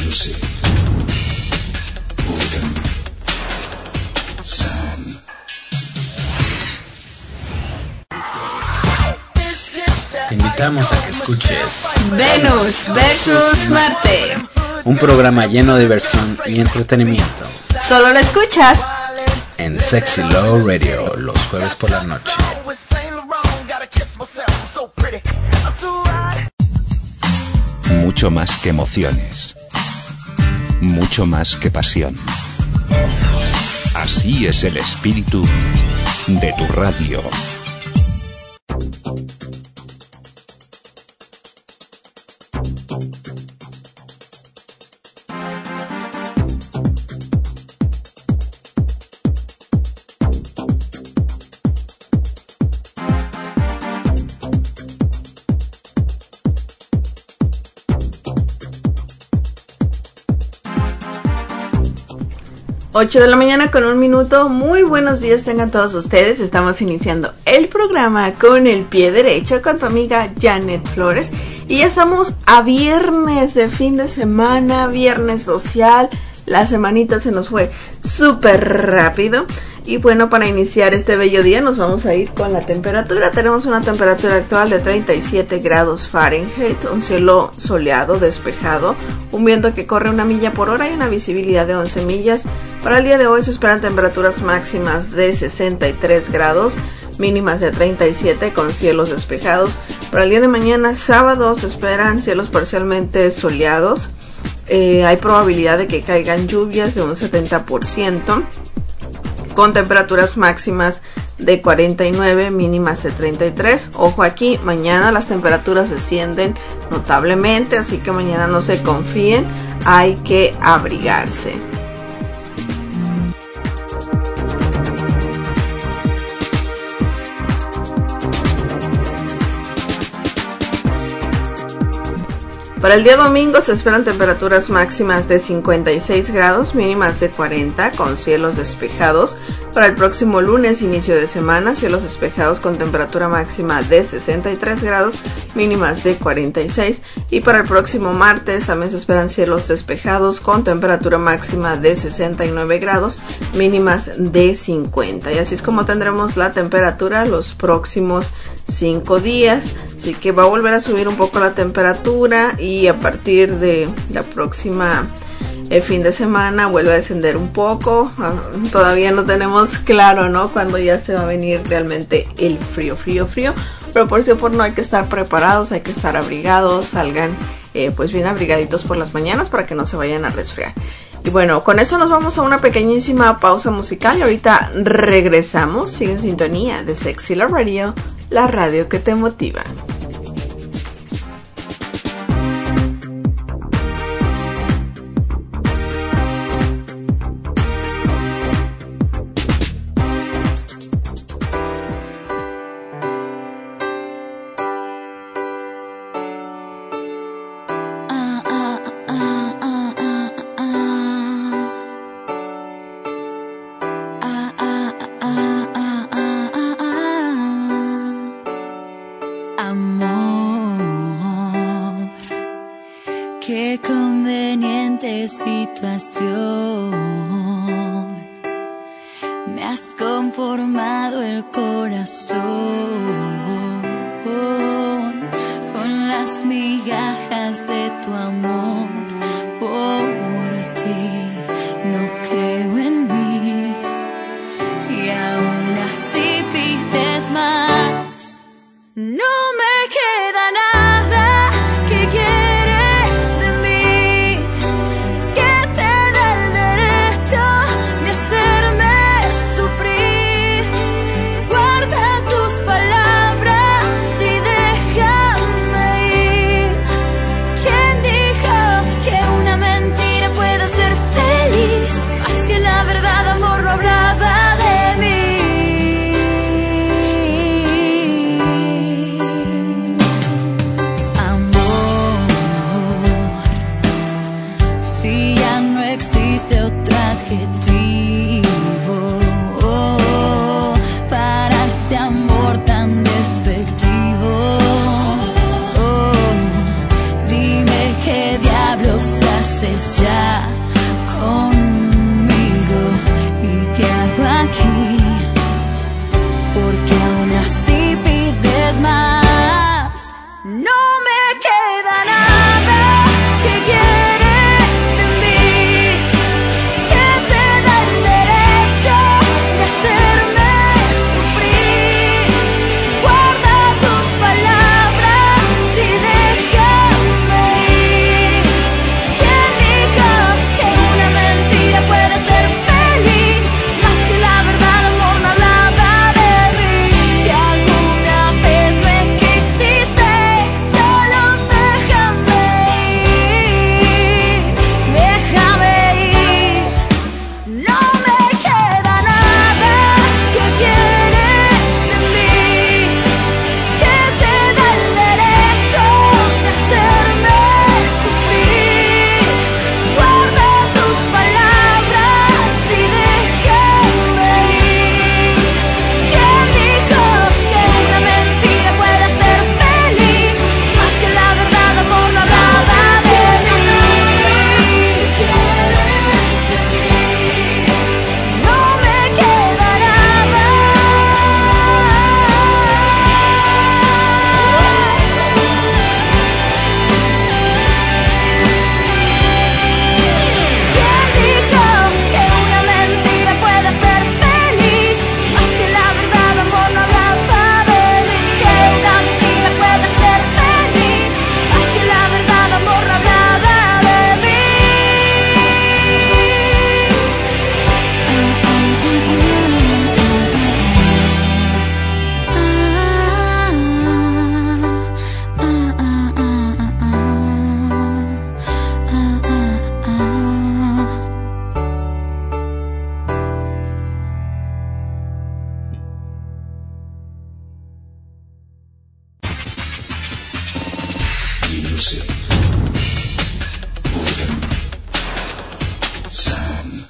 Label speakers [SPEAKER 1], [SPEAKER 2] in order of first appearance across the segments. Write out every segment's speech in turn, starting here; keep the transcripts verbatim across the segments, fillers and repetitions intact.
[SPEAKER 1] Music. Urban Sound.
[SPEAKER 2] Te invitamos a que escuches
[SPEAKER 3] Venus versus Marte,
[SPEAKER 2] un programa lleno de diversión y entretenimiento.
[SPEAKER 3] Solo lo escuchas
[SPEAKER 2] en Sexy Low Radio los jueves por la noche.
[SPEAKER 4] Mucho más que emociones, mucho más que pasión. Así es el espíritu de tu radio.
[SPEAKER 3] ocho de la mañana con un minuto. Muy buenos días tengan todos ustedes. Estamos iniciando el programa con el pie derecho con tu amiga Janet Flores. Y ya estamos a viernes de fin de semana, viernes social. La semanita se nos fue súper rápido. Y bueno, para iniciar este bello día nos vamos a ir con la temperatura. Tenemos una temperatura actual de treinta y siete grados Fahrenheit, un cielo soleado, despejado, un viento que corre una milla por hora y una visibilidad de once millas. Para el día de hoy se esperan temperaturas máximas de sesenta y tres grados, mínimas de treinta y siete con cielos despejados. Para el día de mañana, sábado, se esperan cielos parcialmente soleados. Eh, hay probabilidad de que caigan lluvias de un setenta por ciento. Con temperaturas máximas de cuarenta y nueve, mínimas de treinta y tres. Ojo aquí, mañana las temperaturas descienden notablemente, así que mañana no se confíen, hay que abrigarse. Para el día domingo se esperan temperaturas máximas de cincuenta y seis grados, mínimas de cuarenta, con cielos despejados. Para el próximo lunes, inicio de semana, cielos despejados con temperatura máxima de sesenta y tres grados, mínimas de cuarenta y seis. Y para el próximo martes también se esperan cielos despejados con temperatura máxima de sesenta y nueve grados, mínimas de cincuenta. Y así es como tendremos la temperatura los próximos cinco días. Así que va a volver a subir un poco la temperatura y a partir de la próxima el fin de semana vuelve a descender un poco. Todavía no tenemos claro, ¿no?, cuándo ya se va a venir realmente el frío, frío, frío. Pero por eso por no hay que estar preparados, hay que estar abrigados, salgan eh, pues bien abrigaditos por las mañanas para que no se vayan a resfriar. Y bueno, con eso nos vamos a una pequeñísima pausa musical y ahorita regresamos. Sigue en sintonía de Sexy Love Radio, la radio que te motiva.
[SPEAKER 5] Me has conformado el corazón con las migajas de tu amor. Por ti no creo en mí y aún así pides más. No me queda nada que quieres de mí que te da el derecho de hacerme sufrir. Guarda tus palabras y déjame ir. ¿Quién dijo que una mentira puede ser feliz? Más que la verdad, amor, no hablaba de mí. Si ya no existe otro adjetivo oh, para este amor tan despectivo, oh, dime qué diablos haces. haces ya conmigo? ¿Y qué hago aquí? Porque aún así pides más. No me queda nada que quieres de mí, que te da el derecho de hacerme sufrir. Guarda tus palabras y déjame ir. ¿Quién dijo que una mentira puede ser feliz? Más que la verdad, amor, no hablaba de mí. Si alguna vez me quisiste, solo déjame ir, déjame ir. No me queda nada que quieres de mí, que te da el derecho de hacerme sufrir. Guarda tus palabras y déjame ir. ¿Quién dijo que una mentira puede ser feliz? Más que la verdad, amor, no hablaba de mí. No me queda nada. ¿Quién dijo que una mentira puede ser feliz? Más que la verdad, amor, no hablaba de mí. Que una mentira puede ser feliz. Más que la verdad, amor, no hablaba de mí.
[SPEAKER 2] Music. Rhythm. Sound.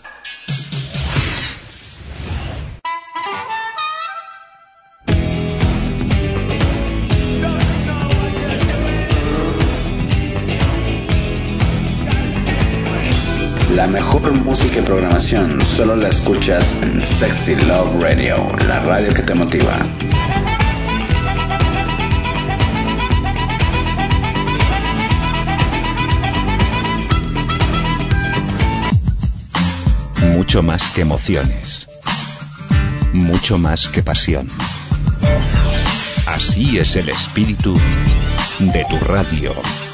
[SPEAKER 2] La mejor música y programación solo la escuchas en Sexy Love Radio, la radio que te motiva.
[SPEAKER 4] Mucho más que emociones. Mucho más que pasión. Así es el espíritu de tu radio.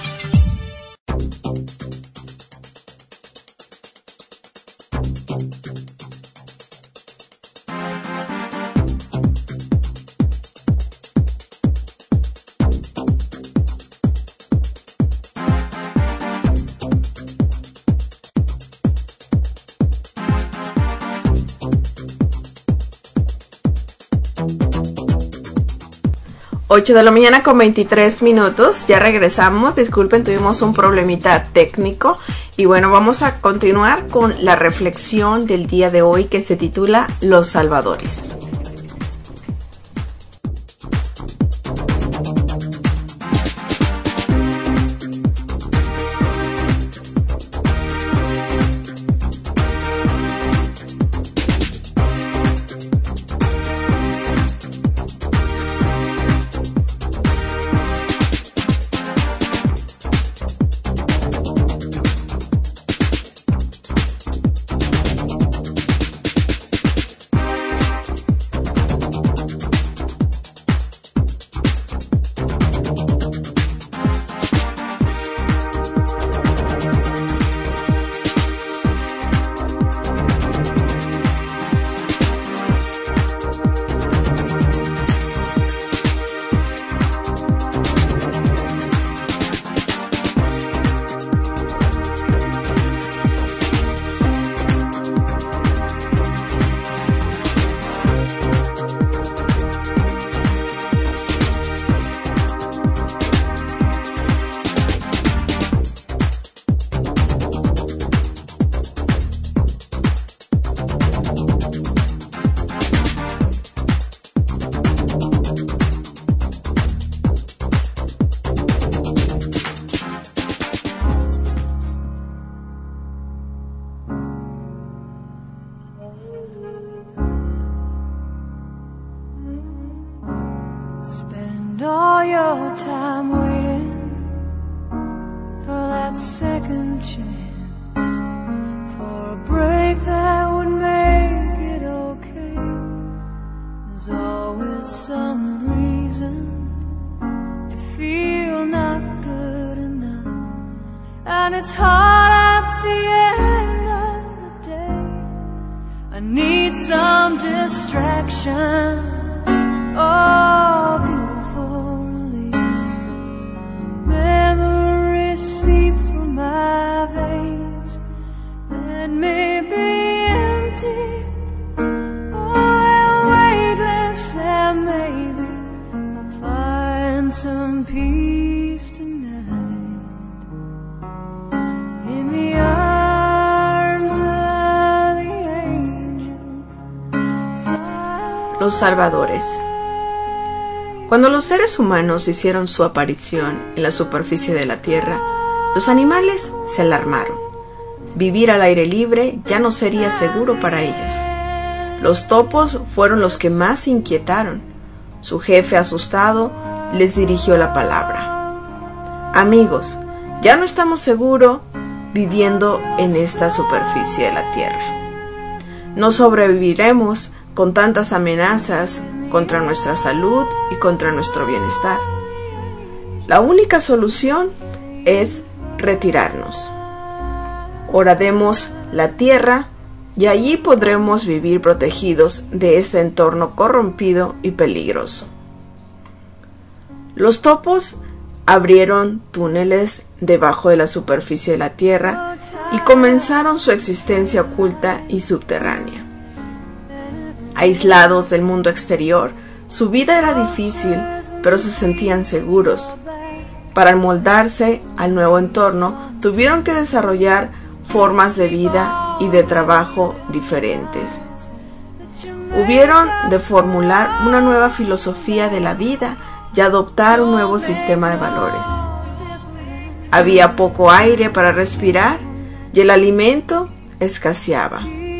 [SPEAKER 3] ocho de la mañana con veintitrés minutos, ya regresamos, disculpen, tuvimos un problemita técnico y bueno, vamos a continuar con la reflexión del día de hoy que se titula Los Salvadores.
[SPEAKER 5] that second chance for a break that would make it okay. There's always some reason to feel not good enough, and it's hard at the end of the day. I need some distraction, oh, beautiful release. Memories seep through my veins. Let me be empty, oh, and weightless, and maybe I'll find some peace tonight in the arms of the angel.
[SPEAKER 3] Los salvadores. Cuando los seres humanos hicieron su aparición en la superficie de la Tierra, los animales se alarmaron. Vivir al aire libre ya no sería seguro para ellos. Los topos fueron los que más se inquietaron. Su jefe, asustado, les dirigió la palabra. Amigos, ya no estamos seguros viviendo en esta superficie de la Tierra. No sobreviviremos con tantas amenazas contra nuestra salud y contra nuestro bienestar. La única solución es retirarnos. Horademos la tierra y allí podremos vivir protegidos de este entorno corrompido y peligroso. Los topos abrieron túneles debajo de la superficie de la tierra y comenzaron su existencia oculta y subterránea. Aislados del mundo exterior, su vida era difícil, pero se sentían seguros. Para amoldarse al nuevo entorno, tuvieron que desarrollar formas de vida y de trabajo diferentes. Hubieron de formular una nueva filosofía de la vida y adoptar un nuevo sistema de valores. Había poco aire para respirar y el alimento escaseaba.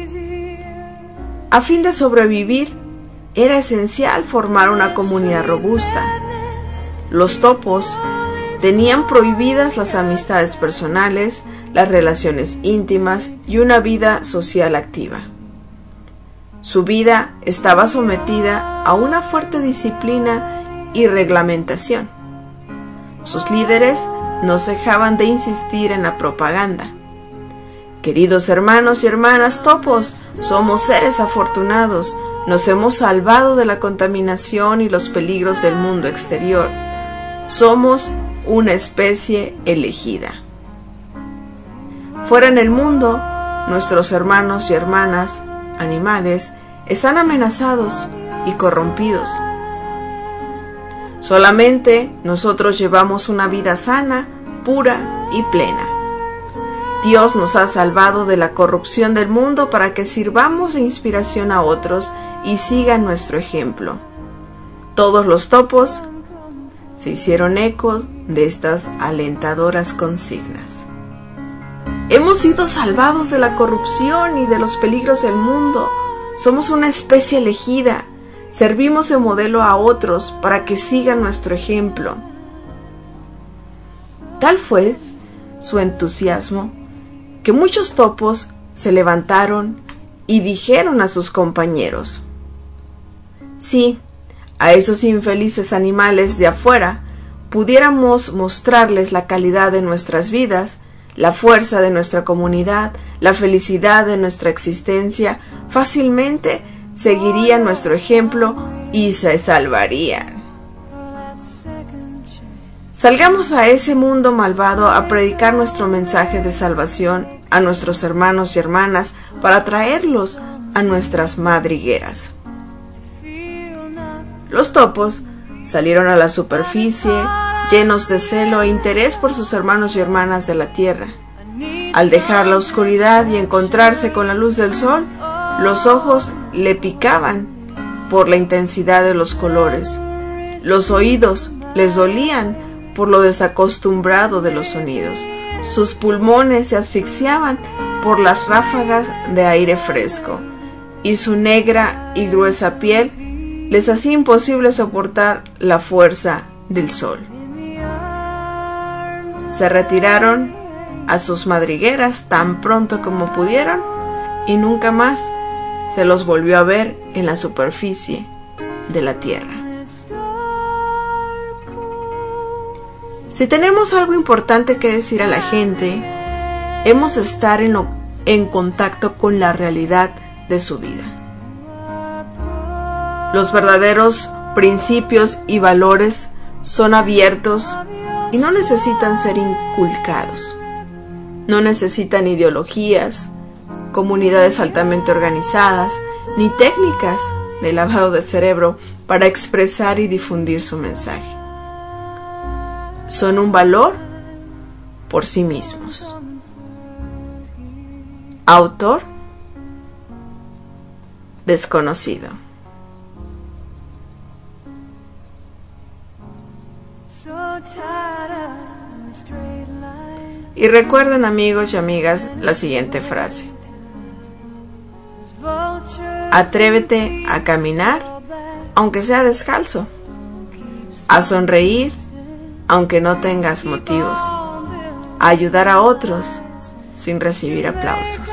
[SPEAKER 3] A fin de sobrevivir, era esencial formar una comunidad robusta. Los topos tenían prohibidas las amistades personales, las relaciones íntimas y una vida social activa. Su vida estaba sometida a una fuerte disciplina y reglamentación. Sus líderes no cejaban de insistir en la propaganda. Queridos hermanos y hermanas topos, somos seres afortunados. Nos hemos salvado de la contaminación y los peligros del mundo exterior. Somos una especie elegida. Fuera en el mundo, nuestros hermanos y hermanas, animales, están amenazados y corrompidos. Solamente nosotros llevamos una vida sana, pura y plena. Dios nos ha salvado de la corrupción del mundo para que sirvamos de inspiración a otros y sigan nuestro ejemplo. Todos los topos se hicieron ecos de estas alentadoras consignas. Hemos sido salvados de la corrupción y de los peligros del mundo. Somos una especie elegida. Servimos de modelo a otros para que sigan nuestro ejemplo. Tal fue su entusiasmo que muchos topos se levantaron y dijeron a sus compañeros: si a esos infelices animales de afuera pudiéramos mostrarles la calidad de nuestras vidas, la fuerza de nuestra comunidad, la felicidad de nuestra existencia, fácilmente seguirían nuestro ejemplo y se salvarían. Salgamos a ese mundo malvado a predicar nuestro mensaje de salvación a nuestros hermanos y hermanas para traerlos a nuestras madrigueras. Los topos salieron a la superficie llenos de celo e interés por sus hermanos y hermanas de la tierra. Al dejar la oscuridad y encontrarse con la luz del sol, los ojos le picaban por la intensidad de los colores. Los oídos les dolían por lo desacostumbrado de los sonidos. Sus pulmones se asfixiaban por las ráfagas de aire fresco, y su negra y gruesa piel les hacía imposible soportar la fuerza del sol. Se retiraron a sus madrigueras tan pronto como pudieron y nunca más se los volvió a ver en la superficie de la tierra. Si tenemos algo importante que decir a la gente, hemos de estar en, lo, en contacto con la realidad de su vida. Los verdaderos principios y valores son abiertos y no necesitan ser inculcados. No necesitan ideologías, comunidades altamente organizadas, ni técnicas de lavado de cerebro para expresar y difundir su mensaje. Son un valor por sí mismos. Autor desconocido. Y recuerden, amigos y amigas, la siguiente frase: atrévete a caminar aunque sea descalzo, a sonreír aunque no tengas motivos, a ayudar a otros sin recibir aplausos.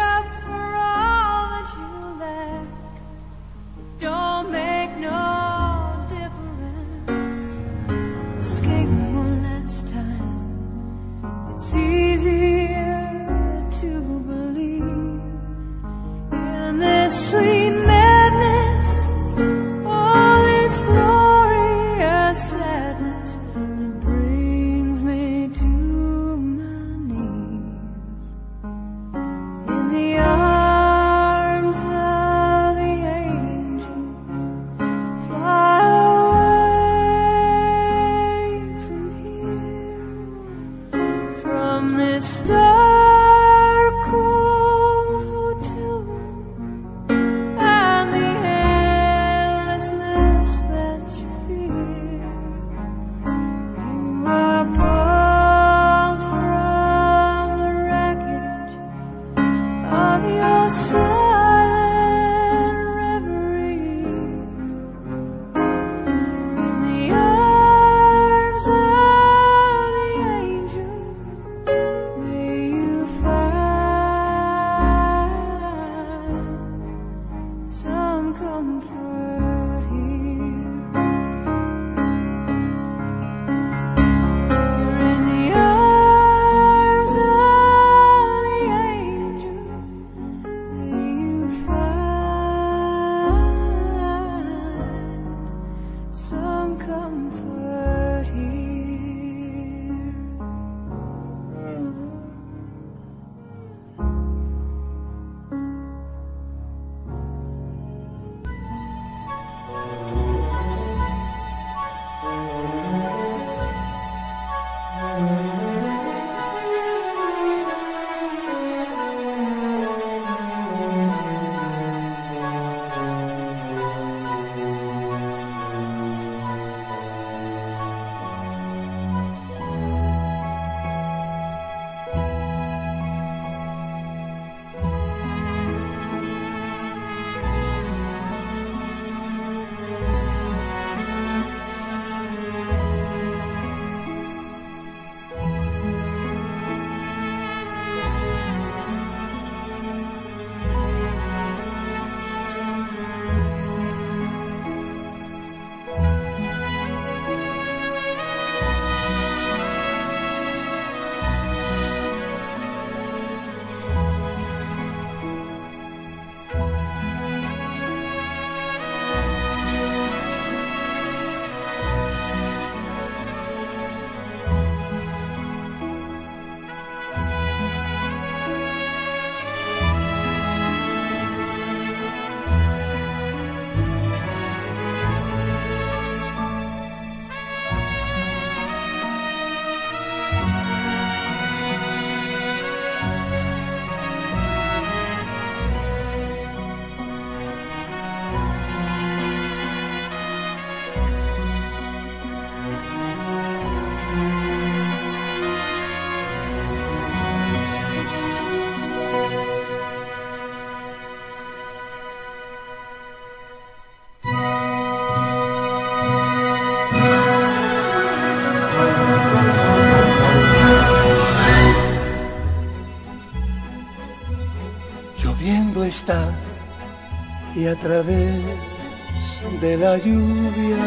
[SPEAKER 1] está y a través de la lluvia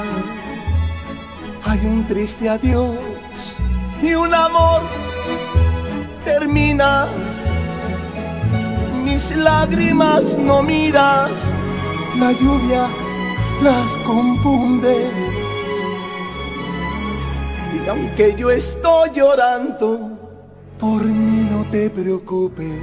[SPEAKER 1] hay un triste adiós y un amor termina. Mis lágrimas no miras, la lluvia las confunde. Y aunque yo estoy llorando, por mí no te preocupes.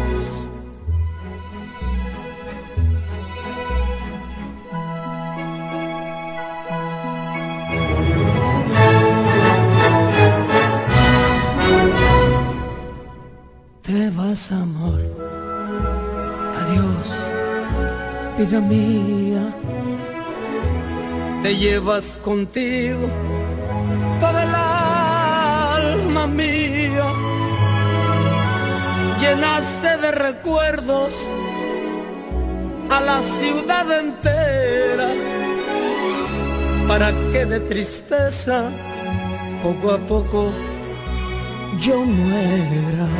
[SPEAKER 1] Te vas, amor, adiós, vida mía. Te llevas contigo toda el alma mía. Llenaste de recuerdos a la ciudad entera, para que de tristeza poco a poco yo muera.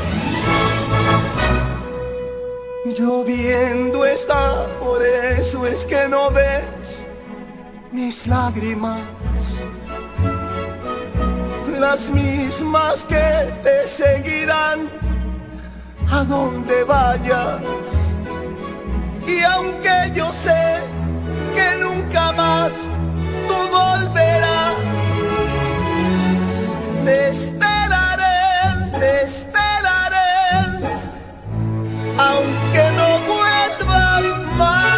[SPEAKER 1] Lloviendo está, por eso es que no ves mis lágrimas, las mismas que te seguirán a donde vayas. Y aunque yo sé que nunca más tú volverás, te esperaré, te esperaré, aunque no vuelvas más.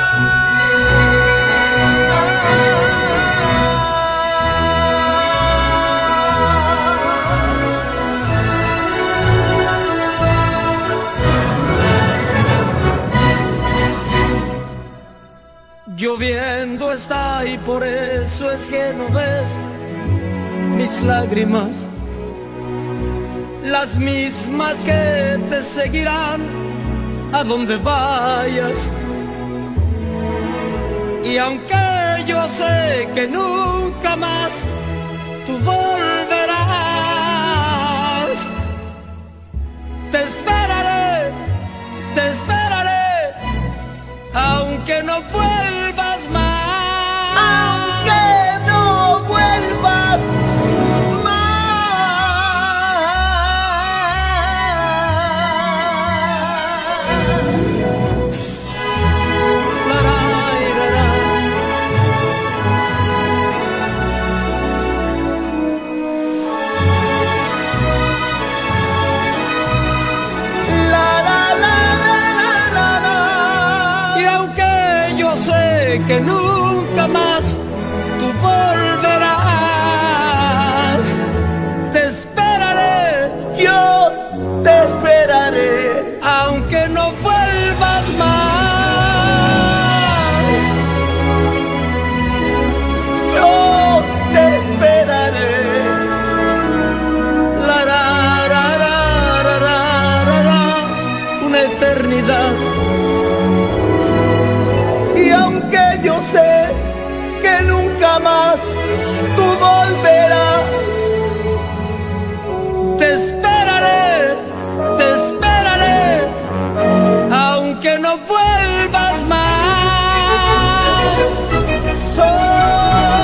[SPEAKER 1] Lloviendo está y por eso es que no ves mis lágrimas, las mismas que te seguirán a donde vayas. Y aunque yo sé que nunca más tú volverás, te esperaré, te esperaré, aunque no vuelvas más. Aunque no vuelvas que nunca más tú volverás. Te esperaré, yo te esperaré, aunque no vuelvas más. Yo te esperaré. La, ra, ra, ra, ra, ra, ra, ra, una eternidad. Yo sé que nunca más tú volverás. Te esperaré, te esperaré, aunque no vuelvas más. Son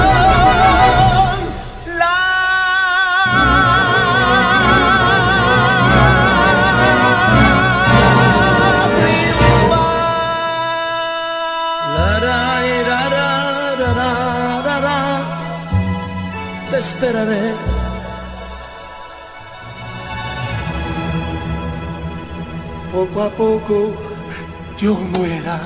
[SPEAKER 1] te esperaré. Poco a poco yo muera.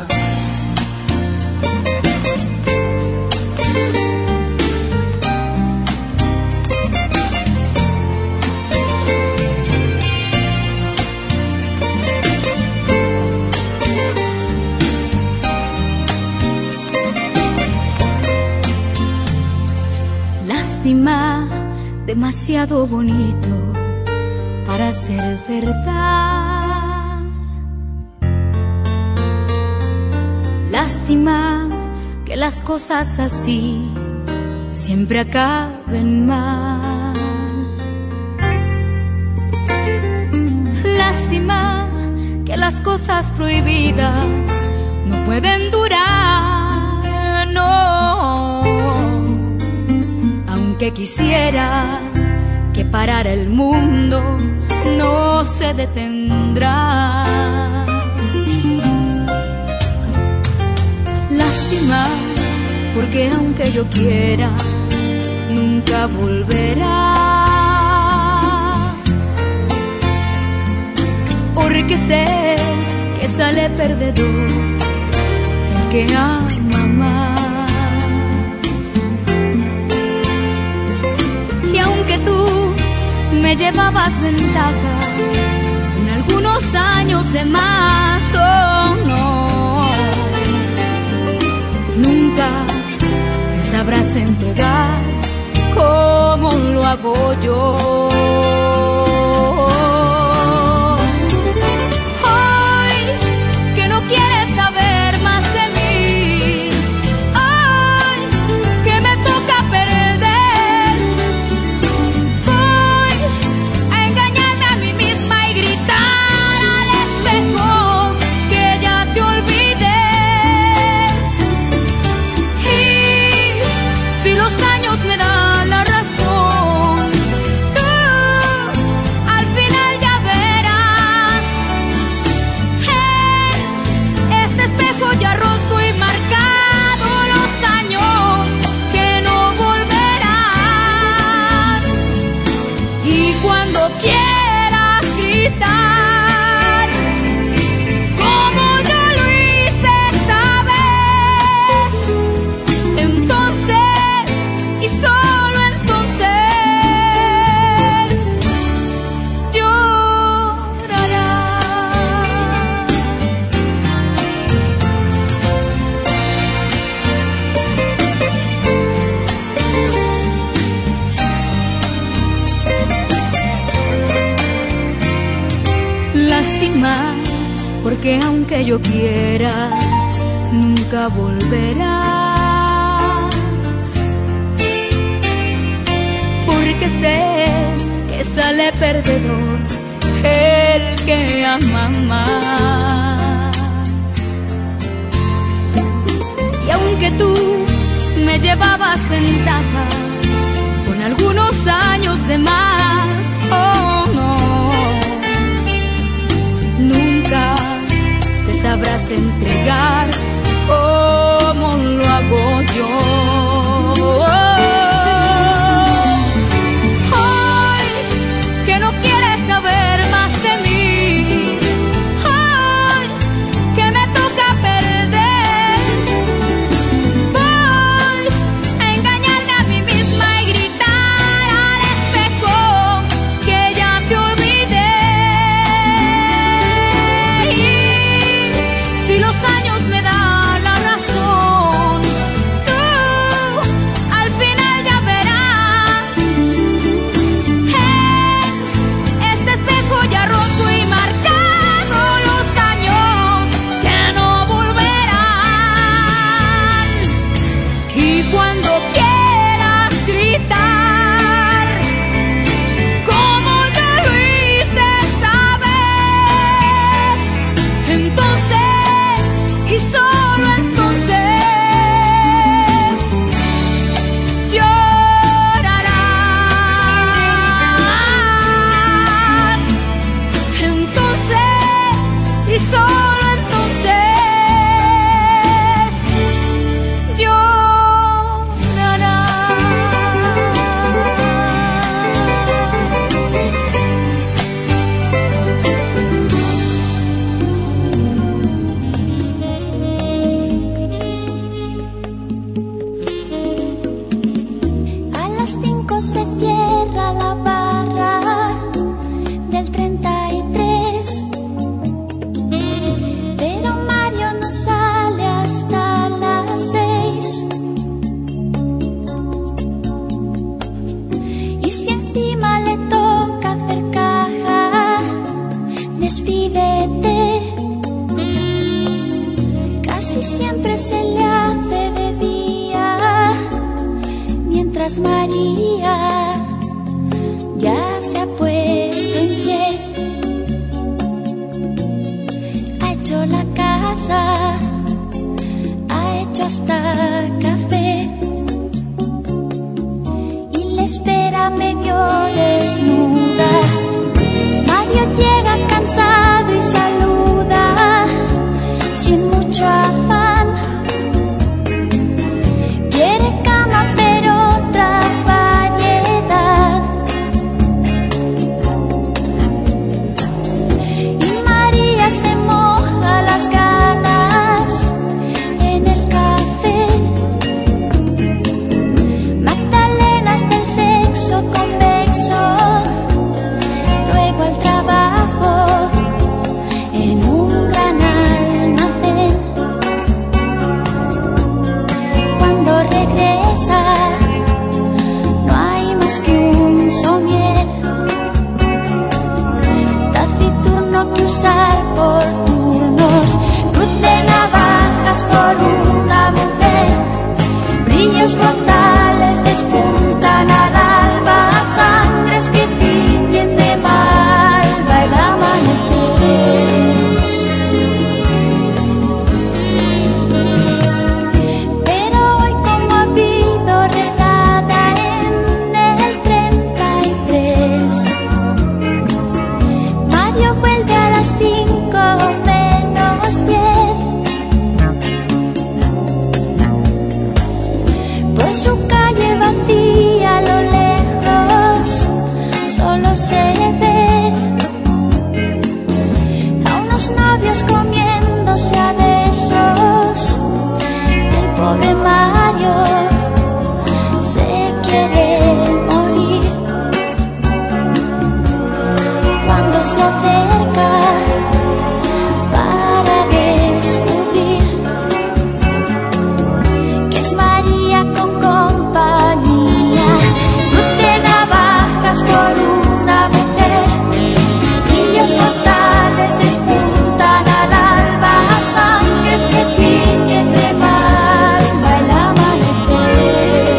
[SPEAKER 6] Lástima, demasiado bonito para ser verdad. Lástima que las cosas así siempre acaben mal. Lástima que las cosas prohibidas no pueden durar, no. Aunque quisiera que parara el mundo, no se detendrá. Lástima, porque aunque yo quiera, nunca volverás. Porque sé que sale perdedor el que ama más. Y aunque tú me llevabas ventaja en algunos años de más, oh no, nunca te sabrás entregar como lo hago yo. Hoy que no quieres saber más de mí, hoy que me toca perder, voy a engañarme a mí misma y gritar al espejo que ya te olvidé. Y si los años me dan la razón, tú al final ya verás en este espejo ya roto y marcado los años que no volverán. Y cuando quieras gritar como yo lo hice esa vez, entonces y solo entonces llorarás. Lástima, porque aunque yo quiera, nunca volverás. Porque sé que sale perdedor el que ama más. Y aunque tú me llevabas ventaja con algunos años de más, oh no, nunca te sabrás entregar como lo hago yo. Hoy que no quieres saber más de mí, hoy que me toca perder, voy a engañarme a mí misma y gritar al espejo que ya te olvidé. Y si los años
[SPEAKER 5] pasar por turnos, cruz de navajas por una mujer, brillos mortales despuntan al alba, sangres que tiñen de malva el amanecer. Pero hoy como ha habido redada en el treinta y tres, Mario vuelve a las cinco menos diez. Por su calle vacía a lo lejos solo se ve a unos novios comiéndose a besos. El pobre Mario se quiere morir cuando se acerca para descubrir que es María con compañía, luz de navajas por una mujer, brillos mortales despuntan al alba, sangres que tiñen de malva el amanecer.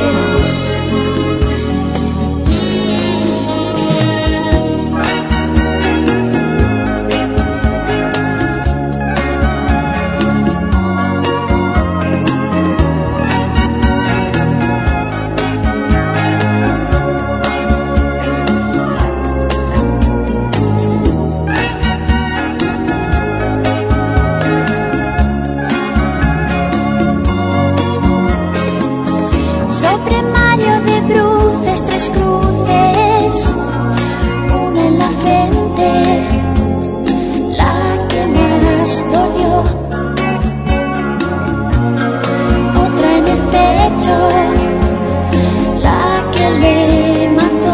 [SPEAKER 5] Sobre Mario de bruces tres cruces, una en la frente, la que más dolió, otra en el pecho, la que le mató,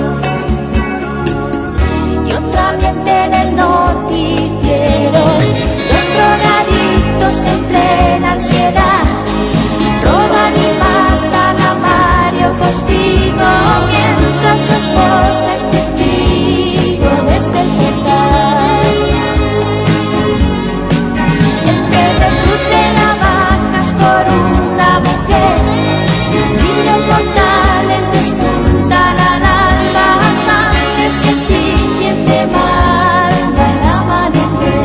[SPEAKER 5] y otra ambiente en el noticiero, los drogadictos en plena ansiedad roban y matan a Mario Postigo, mientras su esposa es testigo desde el portal. Entre cruz de navajas por una mujer, brillos mortales despuntan al alba, sangres que tiñen de malva el amanecer.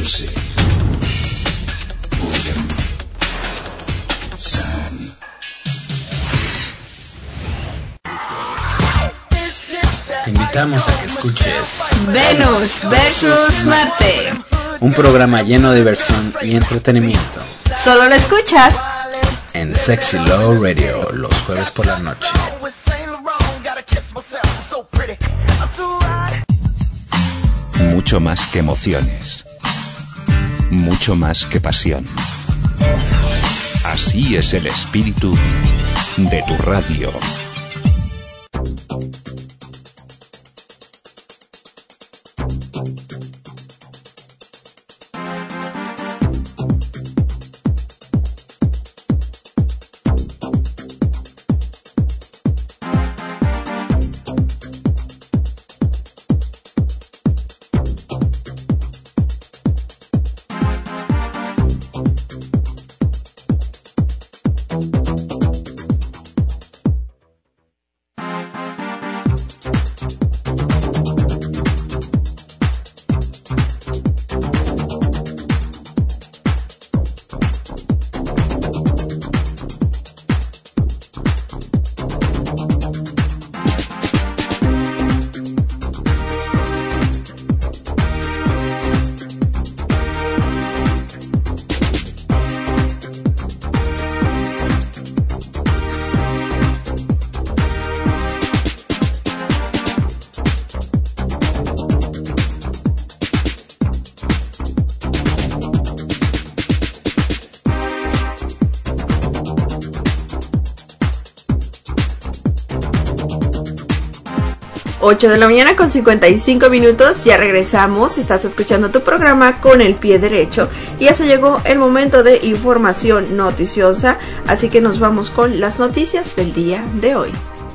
[SPEAKER 4] Music. William Sound.
[SPEAKER 2] Te invitamos a que escuches
[SPEAKER 3] Venus versus Marte.
[SPEAKER 2] un programa lleno de diversión y entretenimiento
[SPEAKER 3] Solo lo escuchas
[SPEAKER 2] en Sexy Love Radio los jueves por la noche.
[SPEAKER 4] Mucho más que emociones. Mucho más que pasión. Así es el espíritu de tu radio.
[SPEAKER 3] ocho de la mañana con cincuenta y cinco minutos, ya regresamos, estás escuchando tu programa Con el Pie Derecho y ya se llegó el momento de información noticiosa, así que nos vamos con las noticias del día de hoy.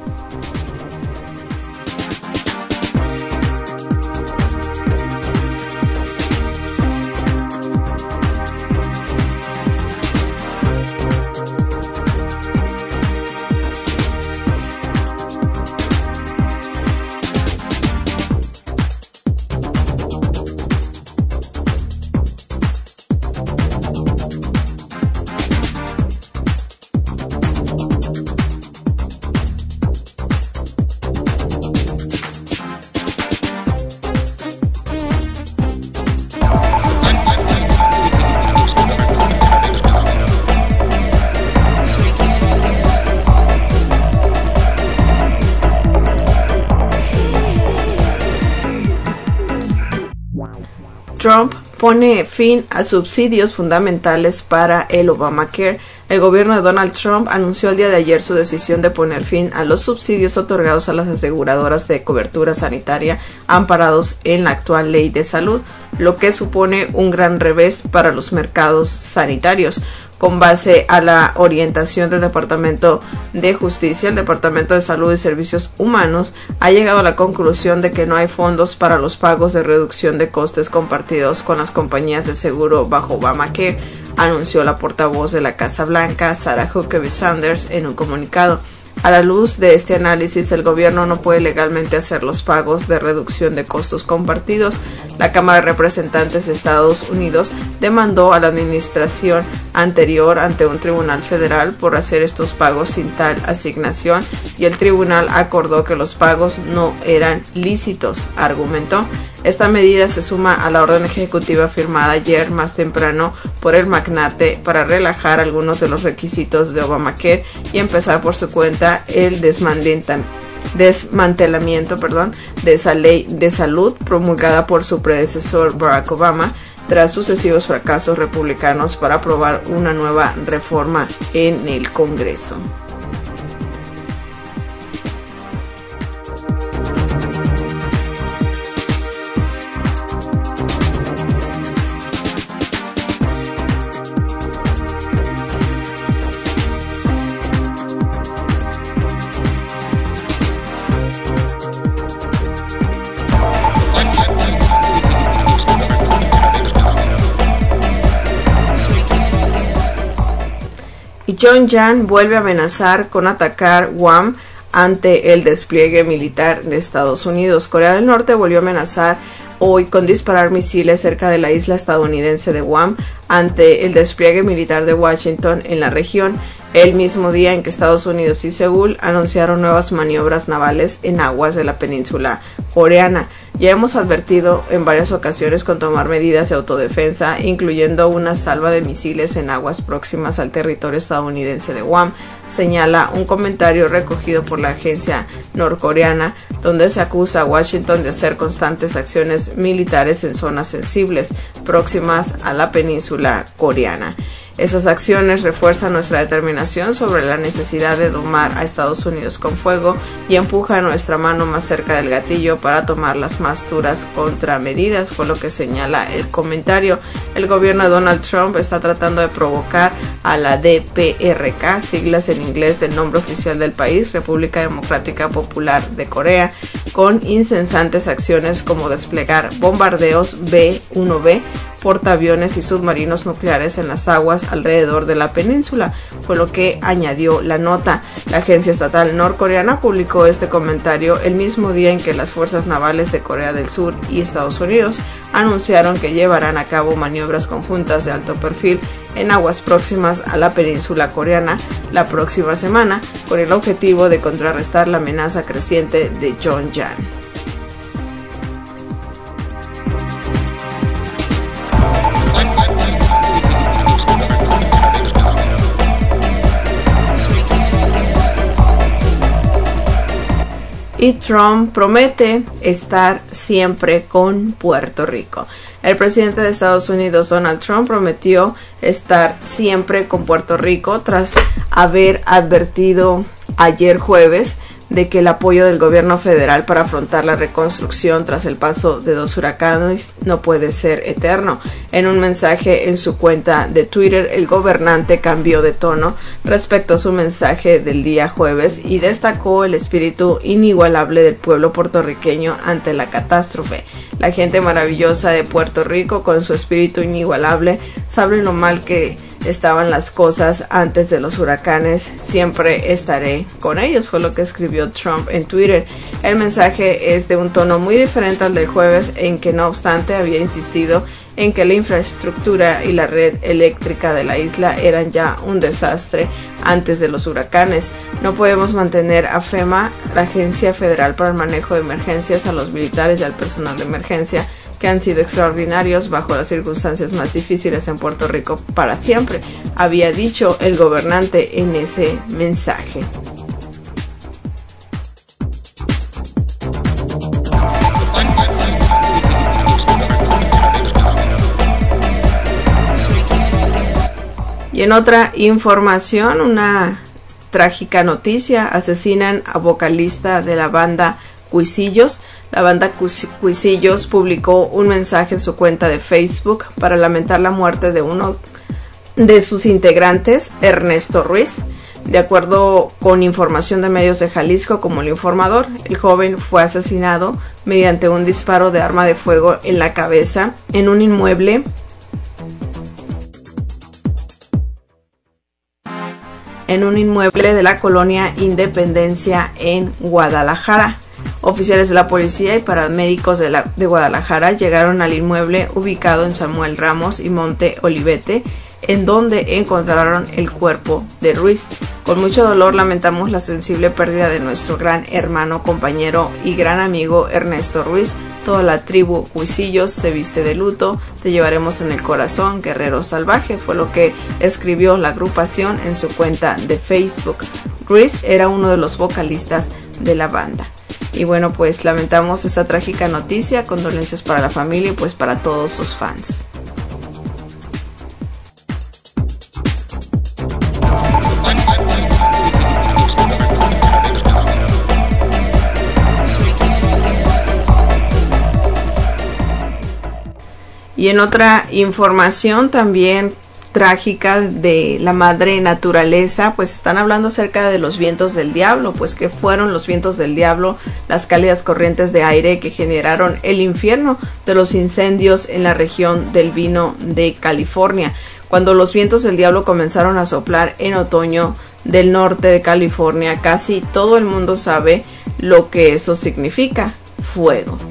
[SPEAKER 3] Trump pone fin a subsidios fundamentales para el Obamacare. El gobierno de Donald Trump anunció el día de ayer su decisión de poner fin a los subsidios otorgados a las aseguradoras de cobertura sanitaria amparados en la actual ley de salud, lo que supone un gran revés para los mercados sanitarios. Con base a la orientación del Departamento de Justicia, el Departamento de Salud y Servicios Humanos ha llegado a la conclusión de que no hay fondos para los pagos de reducción de costes compartidos con las compañías de seguro bajo Obamacare, anunció la portavoz de la Casa Blanca, Sarah Huckabee Sanders, en un comunicado. A la luz de este análisis, el gobierno no puede legalmente hacer los pagos de reducción de costos compartidos. La Cámara de Representantes de Estados Unidos demandó a la administración anterior ante un tribunal federal por hacer estos pagos sin tal asignación y el tribunal acordó que los pagos no eran lícitos, argumentó. Esta medida se suma a la orden ejecutiva firmada ayer más temprano por el magnate para relajar algunos de los requisitos de Obamacare y empezar por su cuenta el desmantelamiento perdón, de esa ley de salud promulgada por su predecesor Barack Obama tras sucesivos fracasos republicanos para aprobar una nueva reforma en el Congreso. Pyongyang vuelve a amenazar con atacar Guam ante el despliegue militar de Estados Unidos. Corea del Norte volvió a amenazar hoy con disparar misiles cerca de la isla estadounidense de Guam ante el despliegue militar de Washington en la región, el mismo día en que Estados Unidos y Seúl anunciaron nuevas maniobras navales en aguas de la península coreana. Ya hemos advertido en varias ocasiones con tomar medidas de autodefensa, incluyendo una salva de misiles en aguas próximas al territorio estadounidense de Guam, señala un comentario recogido por la agencia norcoreana, donde se acusa a Washington de hacer constantes acciones militares en zonas sensibles próximas a la península coreana. Esas acciones refuerzan nuestra determinación sobre la necesidad de domar a Estados Unidos con fuego y empujan nuestra mano más cerca del gatillo para tomar las más duras contramedidas, fue lo que señala el comentario. El gobierno de Donald Trump está tratando de provocar a la D P R K, siglas en inglés del nombre oficial del país, República Democrática Popular de Corea, con incesantes acciones como desplegar bombardeos B uno B, portaaviones y submarinos nucleares en las aguas alrededor de la península, fue lo que añadió la nota. La agencia estatal norcoreana publicó este comentario el mismo día en que las fuerzas navales de Corea del Sur y Estados Unidos anunciaron que llevarán a cabo maniobras conjuntas de alto perfil en aguas próximas a la península coreana la próxima semana, con el objetivo de contrarrestar la amenaza creciente de Pyongyang. Y Trump promete estar siempre con Puerto Rico. El presidente de Estados Unidos, Donald Trump, prometió estar siempre con Puerto Rico tras haber advertido ayer jueves de que el apoyo del gobierno federal para afrontar la reconstrucción tras el paso de dos huracanes no puede ser eterno. En un mensaje en su cuenta de Twitter, el gobernante cambió de tono respecto a su mensaje del día jueves y destacó el espíritu inigualable del pueblo puertorriqueño ante la catástrofe. La gente maravillosa de Puerto Rico, con su espíritu inigualable, sabe lo mal que estaban las cosas antes de los huracanes. Siempre estaré con ellos, fue lo que escribió Trump en Twitter. El mensaje es de un tono muy diferente al del jueves, en que no obstante había insistido en que la infraestructura y la red eléctrica de la isla eran ya un desastre antes de los huracanes. No podemos mantener a FEMA, la Agencia Federal para el Manejo de Emergencias, a los militares y al personal de emergencia, que han sido extraordinarios bajo las circunstancias más difíciles en Puerto Rico para siempre, había dicho el gobernante en ese mensaje. Y en otra información, una trágica noticia: asesinan a vocalista de la banda Cuisillos. La banda Cuisillos publicó un mensaje en su cuenta de Facebook para lamentar la muerte de uno de sus integrantes, Ernesto Ruiz. De acuerdo con información de medios de Jalisco como El Informador, el joven fue asesinado mediante un disparo de arma de fuego en la cabeza en un inmueble en un inmueble de la colonia Independencia en Guadalajara. Oficiales de la policía y paramédicos de, la, de Guadalajara llegaron al inmueble ubicado en Samuel Ramos y Monte Olivete, en donde encontraron el cuerpo de Ruiz. Con mucho dolor lamentamos la sensible pérdida de nuestro gran hermano, compañero y gran amigo Ernesto Ruiz. Toda la tribu Cuisillos se viste de luto. Te llevaremos en el corazón, guerrero salvaje, fue lo que escribió la agrupación en su cuenta de Facebook. Ruiz era uno de los vocalistas de la banda. Y bueno, pues lamentamos esta trágica noticia, condolencias para la familia y pues para todos sus fans. Y en otra información también trágica de la madre naturaleza, pues están hablando acerca de los vientos del diablo. Pues que fueron los vientos del diablo, las cálidas corrientes de aire que generaron el infierno de los incendios en la región del vino de California. Cuando los vientos del diablo comenzaron a soplar en otoño del norte de California, casi todo el mundo sabe lo que eso significa: fuego.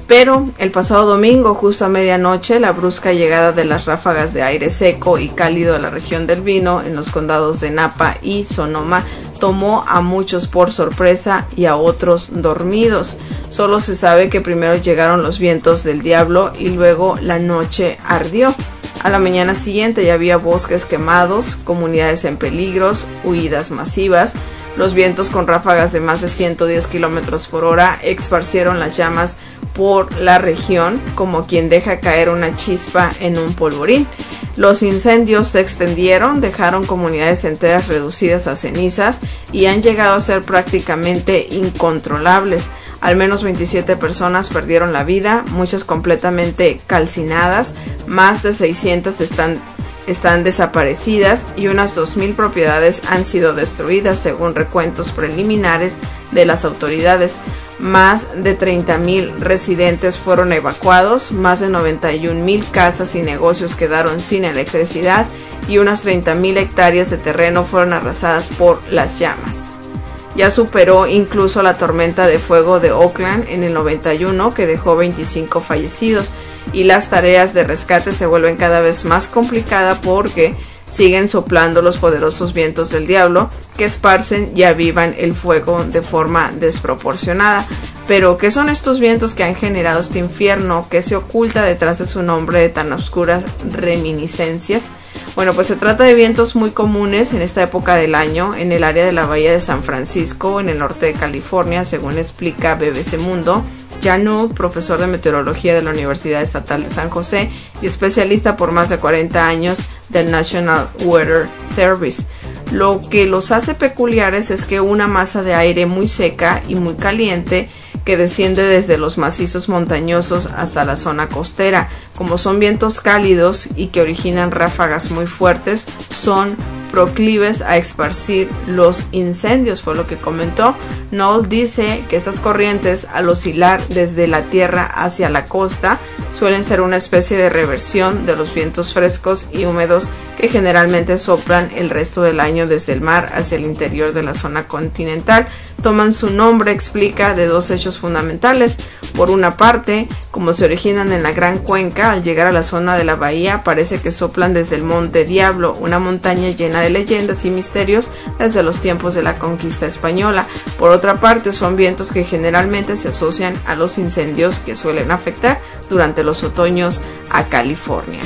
[SPEAKER 3] Pero el pasado domingo, justo a medianoche, la brusca llegada de las ráfagas de aire seco y cálido a la región del vino en los condados de Napa y Sonoma tomó a muchos por sorpresa y a otros dormidos. Solo se sabe que primero llegaron los vientos del diablo y luego la noche ardió. A la mañana siguiente ya había bosques quemados, comunidades en peligros, huidas masivas. Los vientos con ráfagas de más de ciento diez kilómetros por hora esparcieron las llamas por la región como quien deja caer una chispa en un polvorín. Los incendios se extendieron, dejaron comunidades enteras reducidas a cenizas y han llegado a ser prácticamente incontrolables. Al menos veintisiete personas perdieron la vida, muchas completamente calcinadas, más de seiscientas están están desaparecidas y unas dos mil propiedades han sido destruidas según recuentos preliminares de las autoridades. Más de treinta mil residentes fueron evacuados, más de noventa y un mil casas y negocios quedaron sin electricidad y unas treinta mil hectáreas de terreno fueron arrasadas por las llamas. Ya superó incluso la tormenta de fuego de Oakland en el noventa y uno, que dejó veinticinco fallecidos, y las tareas de rescate se vuelven cada vez más complicadas porque siguen soplando los poderosos vientos del diablo que esparcen y avivan el fuego de forma desproporcionada. Pero, ¿qué son estos vientos que han generado este infierno? ¿Qué se oculta detrás de su nombre de tan oscuras reminiscencias? Bueno, pues se trata de vientos muy comunes en esta época del año en el área de la bahía de San Francisco, en el norte de California, según explica B B C Mundo. Janu, profesor de meteorología de la Universidad Estatal de San José y especialista por más de cuarenta años del National Weather Service. Lo que los hace peculiares es que una masa de aire muy seca y muy caliente que desciende desde los macizos montañosos hasta la zona costera. Como son vientos cálidos y que originan ráfagas muy fuertes, son proclives a esparcir los incendios, fue lo que comentó. Knoll dice que estas corrientes, al oscilar desde la tierra hacia la costa, suelen ser una especie de reversión de los vientos frescos y húmedos que generalmente soplan el resto del año desde el mar hacia el interior de la zona continental. Toman su nombre, explica, de dos hechos fundamentales. Por una parte, como se originan en la Gran Cuenca, al llegar a la zona de la bahía parece que soplan desde el Monte Diablo, una montaña llena de leyendas y misterios desde los tiempos de la conquista española. Por otra parte, son vientos que generalmente se asocian a los incendios que suelen afectar durante los otoños a California.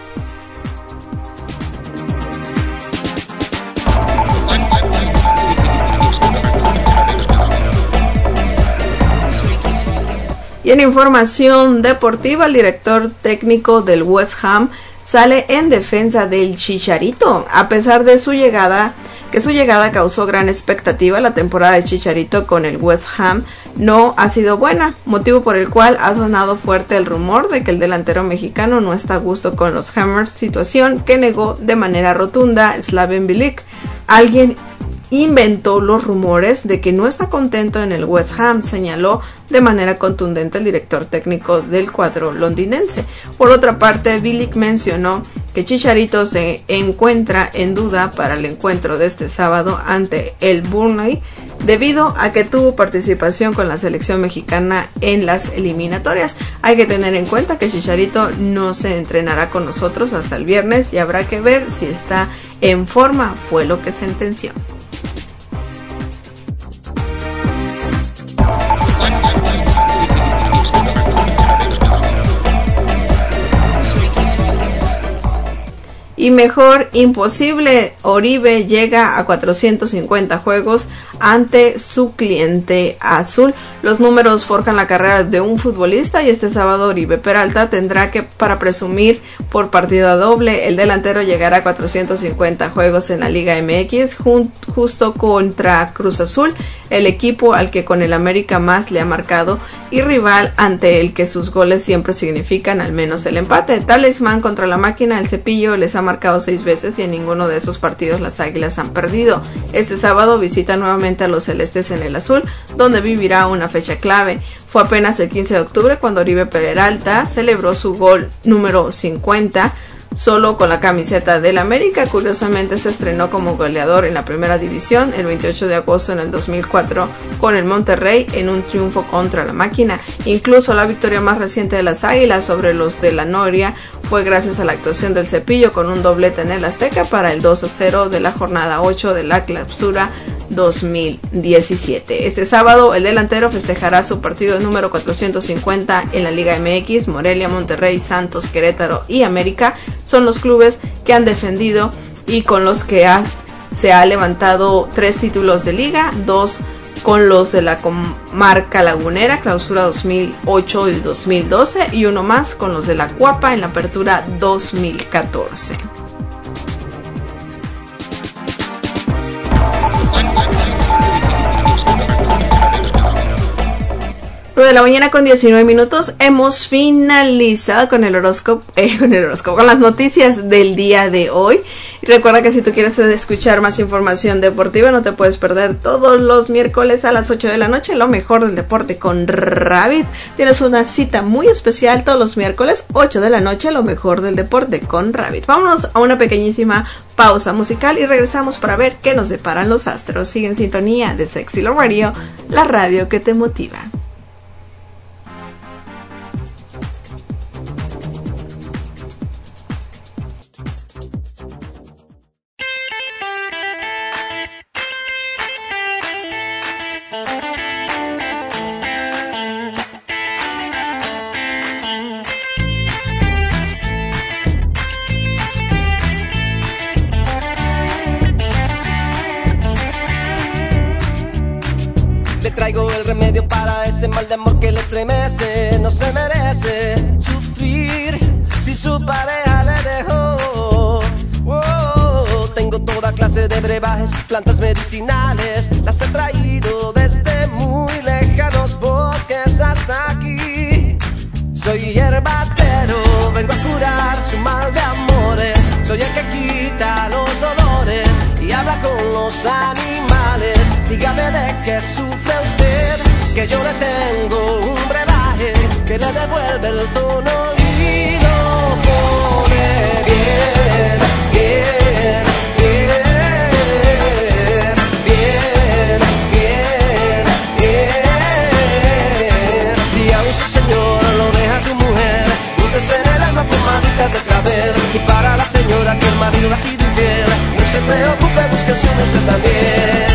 [SPEAKER 3] Y en información deportiva, el director técnico del West Ham sale en defensa del Chicharito, a pesar de su llegada, que su llegada causó gran expectativa. La temporada de Chicharito con el West Ham no ha sido buena, motivo por el cual ha sonado fuerte el rumor de que el delantero mexicano no está a gusto con los Hammers, situación que negó de manera rotunda Slaven Bilic. Alguien inventó los rumores de que no está contento en el West Ham, señaló de manera contundente el director técnico del cuadro londinense. Por otra parte, Bilic mencionó que Chicharito se encuentra en duda para el encuentro de este sábado ante el Burnley, debido a que tuvo participación con la selección mexicana en las eliminatorias. Hay que tener en cuenta que Chicharito no se entrenará con nosotros hasta el viernes y habrá que ver si está en forma, fue lo que sentenció. Y mejor imposible, Oribe llega a cuatrocientos cincuenta juegos ante su cliente azul. Los números forjan la carrera de un futbolista y este sábado Oribe Peralta tendrá que, para presumir por partida doble, el delantero llegará a cuatrocientos cincuenta juegos en la Liga M X, jun- justo contra Cruz Azul, el equipo al que con el América más le ha marcado y rival ante el que sus goles siempre significan al menos el empate. Talismán contra la máquina, el Cepillo les ha marcado seis veces y en ninguno de esos partidos las Águilas han perdido. Este sábado visita nuevamente a los celestes en el azul, donde vivirá una fecha clave. Fue apenas el quince de octubre cuando Oribe Peralta celebró su gol número cincuenta, solo con la camiseta del América. Curiosamente se estrenó como goleador en la primera división el veintiocho de agosto en el dos mil cuatro con el Monterrey en un triunfo contra la máquina. Incluso la victoria más reciente de las Águilas sobre los de la Noria fue gracias a la actuación del Cepillo con un doblete en el Azteca para el dos a cero de la jornada ocho de la clausura dos mil diecisiete. Este sábado el delantero festejará su partido número cuatrocientos cincuenta en la Liga M X. Morelia, Monterrey, Santos, Querétaro y América son los clubes que han defendido y con los que ha, se ha levantado tres títulos de liga, dos con los de la comarca lagunera, clausura dos mil ocho y dos mil doce, y uno más con los de la Cuapa en la apertura dos mil catorce. De la mañana con diecinueve minutos, hemos finalizado con el horóscopo, eh, con el horóscopo, con las noticias del día de hoy. Y recuerda que si tú quieres escuchar más información deportiva, no te puedes perder todos los miércoles a las ocho de la noche, lo mejor del deporte con Rabbit. Tienes una cita muy especial todos los miércoles, ocho de la noche, lo mejor del deporte con Rabbit. Vámonos a una pequeñísima pausa musical y regresamos para ver qué nos deparan los astros. Sigue en sintonía de Sexy Love Radio, la radio que te motiva.
[SPEAKER 7] Traigo el remedio para ese mal de amor que le estremece. No se merece sufrir si su pareja le dejó. Oh, tengo toda clase de brebajes, plantas medicinales. Las he traído desde muy lejanos bosques hasta aquí. Soy hierbatero, vengo a curar su mal de amores. Soy el que quita los dolores y habla con los animales. Dígame de qué sufre usted, que yo le tengo un brebaje que le devuelve el tono y lo pone bien, bien, bien, bien, bien, bien. Si a usted, señor, lo deja su mujer, úntese en el alma pomaditas de clavel. Y para la señora que el marido ha sido infiel, no se preocupe, busque su usted también.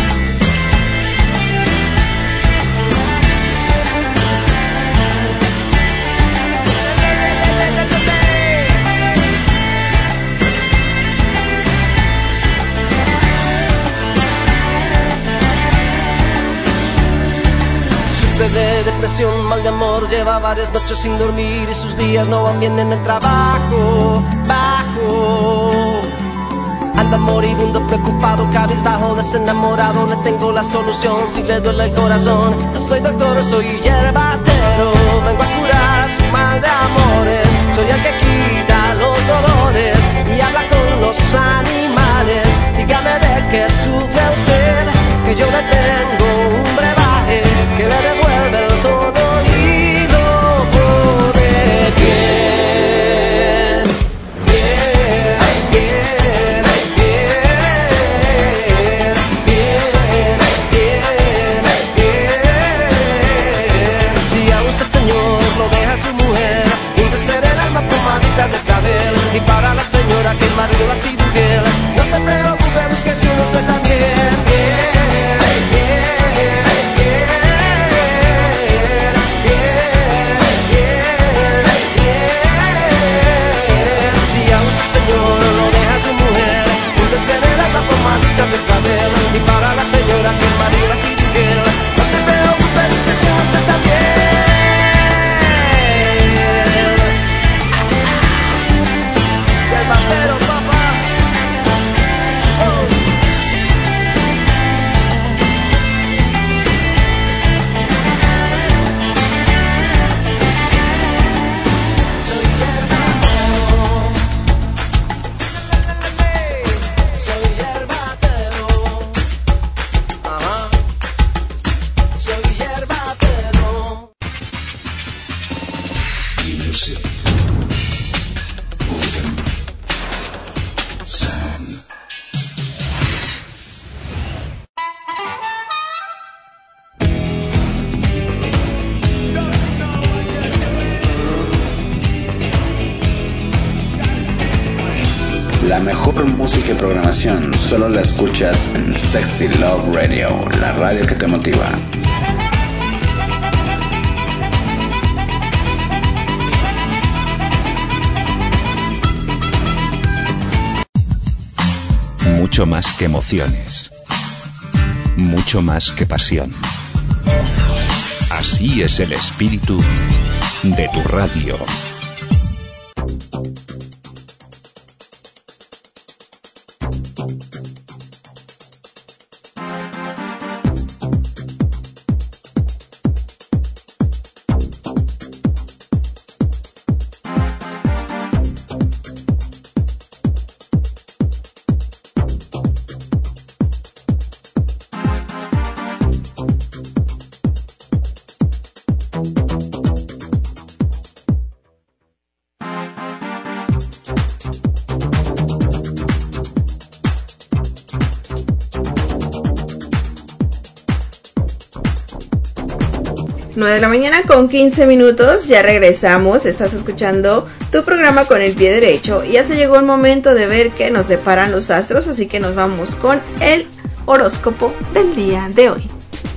[SPEAKER 7] De depresión, mal de amor, lleva varias noches sin dormir y sus días no van bien en el trabajo, bajo. Anda moribundo, preocupado, cabizbajo, desenamorado, le tengo la solución si le duele el corazón. No soy doctor, soy hierbatero, vengo a curar su mal de amores. Soy el que quita los dolores y habla con los animales. Dígame de qué sufre usted, que yo le tengo un brebaje que le devuelve el todo y lo pone bien, bien, bien, bien, bien, bien, bien.
[SPEAKER 2] La mejor música y programación solo la escuchas en Sexy Love Radio, la radio que te motiva.
[SPEAKER 4] Mucho más que emociones. Mucho más que pasión. Así es el espíritu de tu radio.
[SPEAKER 3] nueve de la mañana con quince minutos, ya regresamos, estás escuchando tu programa Con el Pie Derecho y ya se llegó el momento de ver qué nos deparan los astros, así que nos vamos con el horóscopo del día de hoy.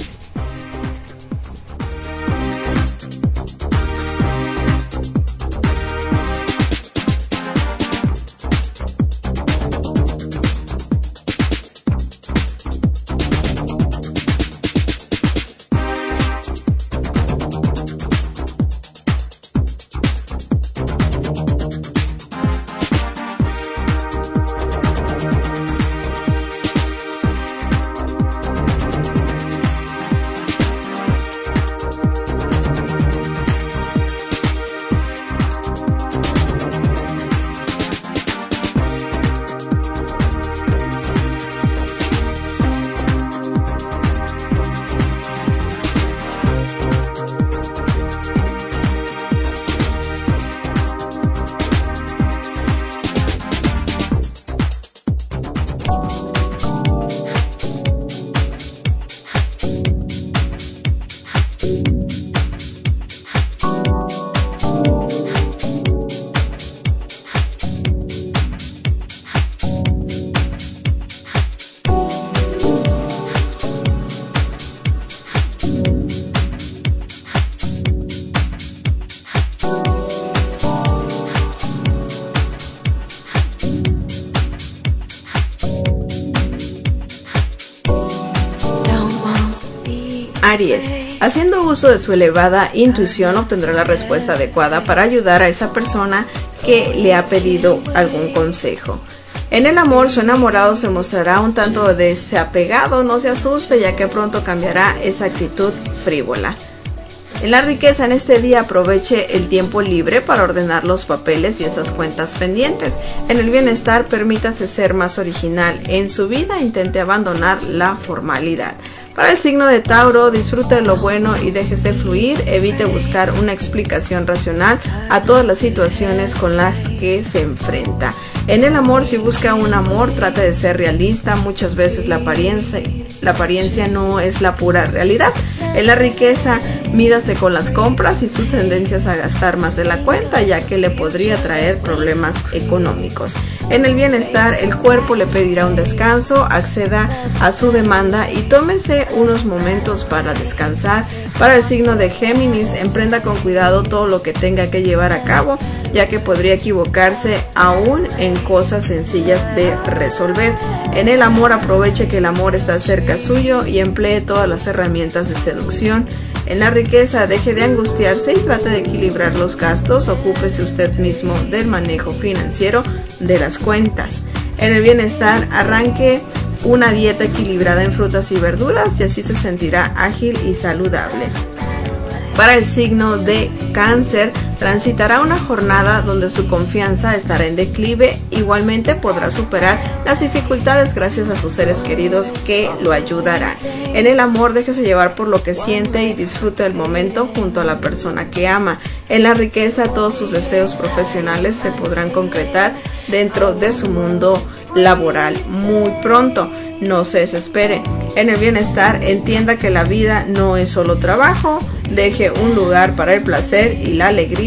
[SPEAKER 3] Aries, haciendo uso de su elevada intuición obtendrá la respuesta adecuada para ayudar a esa persona que le ha pedido algún consejo. En el amor, su enamorado se mostrará un tanto desapegado, no se asuste ya que pronto cambiará esa actitud frívola. En la riqueza, en este día aproveche el tiempo libre para ordenar los papeles y esas cuentas pendientes. En el bienestar, permítase ser más original en su vida, intente abandonar la formalidad. Para el signo de Tauro, disfrute de lo bueno y déjese fluir, evite buscar una explicación racional a todas las situaciones con las que se enfrenta. En el amor, si busca un amor, trate de ser realista, muchas veces la apariencia, la apariencia no es la pura realidad. En la riqueza, mídase con las compras y sus tendencias a gastar más de la cuenta, ya que le podría traer problemas económicos. En el bienestar, el cuerpo le pedirá un descanso, acceda a su demanda y tómese unos momentos para descansar. Para el signo de Géminis, emprenda con cuidado todo lo que tenga que llevar a cabo, ya que podría equivocarse aún en cosas sencillas de resolver. En el amor, aproveche que el amor está cerca suyo y emplee todas las herramientas de seducción. En la riqueza, deje de angustiarse y trate de equilibrar los gastos, ocúpese usted mismo del manejo financiero de las cuentas. En el bienestar, arranque una dieta equilibrada en frutas y verduras y así se sentirá ágil y saludable. Para el signo de Cáncer, transitará una jornada donde su confianza estará en declive, igualmente podrá superar las dificultades gracias a sus seres queridos que lo ayudarán. En el amor, déjese llevar por lo que siente y disfrute el momento junto a la persona que ama. En la riqueza, todos sus deseos profesionales se podrán concretar dentro de su mundo laboral muy pronto. No se desespere. En el bienestar, entienda que la vida no es solo trabajo, deje un lugar para el placer y la alegría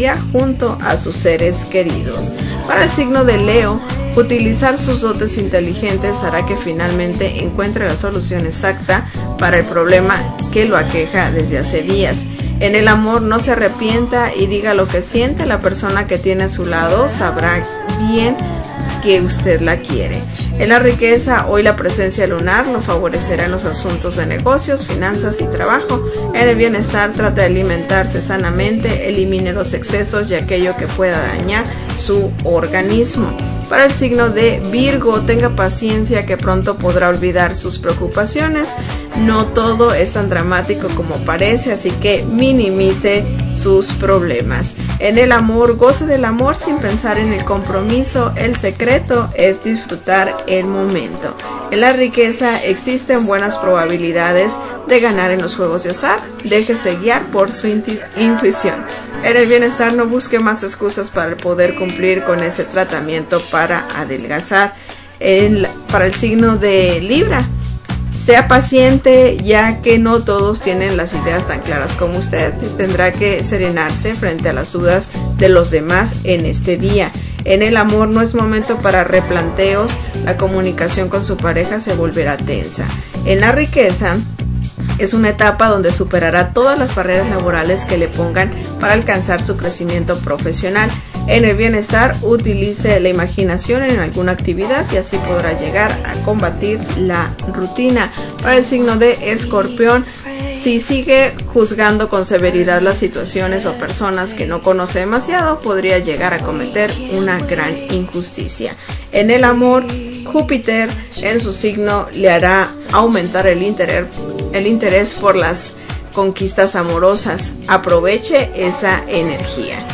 [SPEAKER 3] familia junto a sus seres queridos. Para el signo de Leo, utilizar sus dotes inteligentes hará que finalmente encuentre la solución exacta para el problema que lo aqueja desde hace días. En el amor, no se arrepienta y diga lo que siente. La persona que tiene a su lado sabrá bien que usted la quiere. En la riqueza, hoy la presencia lunar lo favorecerá en los asuntos de negocios, finanzas y trabajo. En el bienestar, trate de alimentarse sanamente, elimine los excesos y aquello que pueda dañar su organismo. Para el signo de Virgo, tenga paciencia que pronto podrá olvidar sus preocupaciones. No todo es tan dramático como parece, así que minimice sus problemas. En el amor, goce del amor sin pensar en el compromiso. El secreto es disfrutar el momento. En la riqueza, existen buenas probabilidades de ganar en los juegos de azar. Déjese guiar por su intu- intuición. En el bienestar, no busque más excusas para poder cumplir con ese tratamiento para adelgazar. El, para el signo de Libra, sea paciente, ya que no todos tienen las ideas tan claras como usted. Tendrá que serenarse frente a las dudas de los demás en este día. En el amor, no es momento para replanteos. La comunicación con su pareja se volverá tensa. En la riqueza, es una etapa donde superará todas las barreras laborales que le pongan para alcanzar su crecimiento profesional. En el bienestar, utilice la imaginación en alguna actividad y así podrá llegar a combatir la rutina. Para el signo de Escorpión, si sigue juzgando con severidad las situaciones o personas que no conoce demasiado, podría llegar a cometer una gran injusticia. En el amor, Júpiter en su signo le hará aumentar el interés, el interés por las conquistas amorosas. Aproveche esa energía.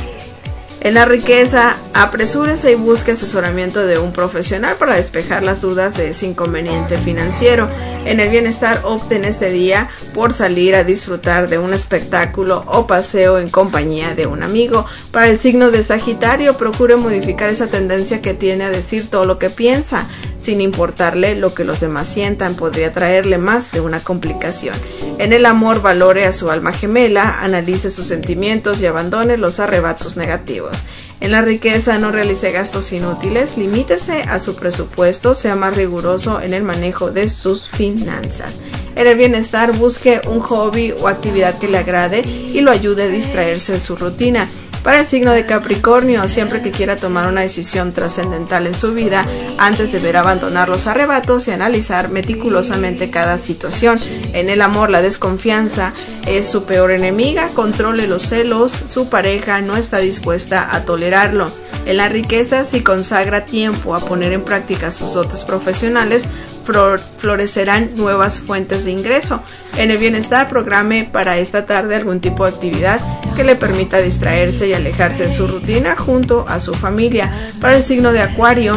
[SPEAKER 3] En la riqueza, apresúrese y busque asesoramiento de un profesional para despejar las dudas de ese inconveniente financiero. En el bienestar, opte en este día por salir a disfrutar de un espectáculo o paseo en compañía de un amigo. Para el signo de Sagitario, procure modificar esa tendencia que tiene a decir todo lo que piensa, sin importarle lo que los demás sientan. Podría traerle más de una complicación. En el amor, valore a su alma gemela, analice sus sentimientos y abandone los arrebatos negativos. En la riqueza, no realice gastos inútiles, limítese a su presupuesto, sea más riguroso en el manejo de sus finanzas. En el bienestar, busque un hobby o actividad que le agrade y lo ayude a distraerse de su rutina. Para el signo de Capricornio, siempre que quiera tomar una decisión trascendental en su vida, antes deberá abandonar los arrebatos y analizar meticulosamente cada situación. En el amor, la desconfianza es su peor enemiga. Controle los celos, su pareja no está dispuesta a tolerarlo. En la riqueza, si consagra tiempo a poner en práctica sus dotes profesionales, florecerán nuevas fuentes de ingreso. En el bienestar, programe para esta tarde algún tipo de actividad que le permita distraerse y alejarse de su rutina junto a su familia. Para el signo de Acuario,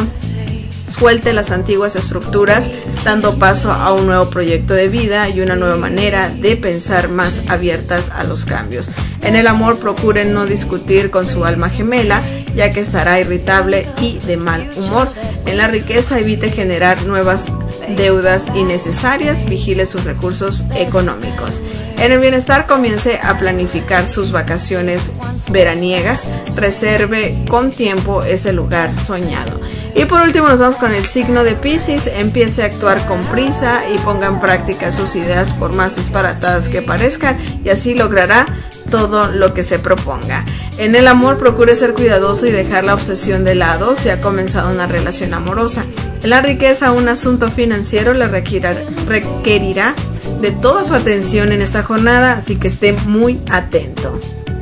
[SPEAKER 3] suelte las antiguas estructuras, dando paso a un nuevo proyecto de vida y una nueva manera de pensar más abiertas a los cambios. En el amor, procure no discutir con su alma gemela, ya que estará irritable y de mal humor. En la riqueza, evite generar nuevas deudas innecesarias, vigile sus recursos económicos. En el bienestar, comience a planificar sus vacaciones veraniegas, reserve con tiempo ese lugar soñado. Y por último nos vamos con el signo de Piscis. Empiece a actuar con prisa y ponga en práctica sus ideas por más disparatadas que parezcan, y así logrará todo lo que se proponga. En el amor, procure ser cuidadoso y dejar la obsesión de lado si ha comenzado una relación amorosa. En la riqueza, un asunto financiero le requerirá, requerirá de toda su atención en esta jornada, así que esté muy atento.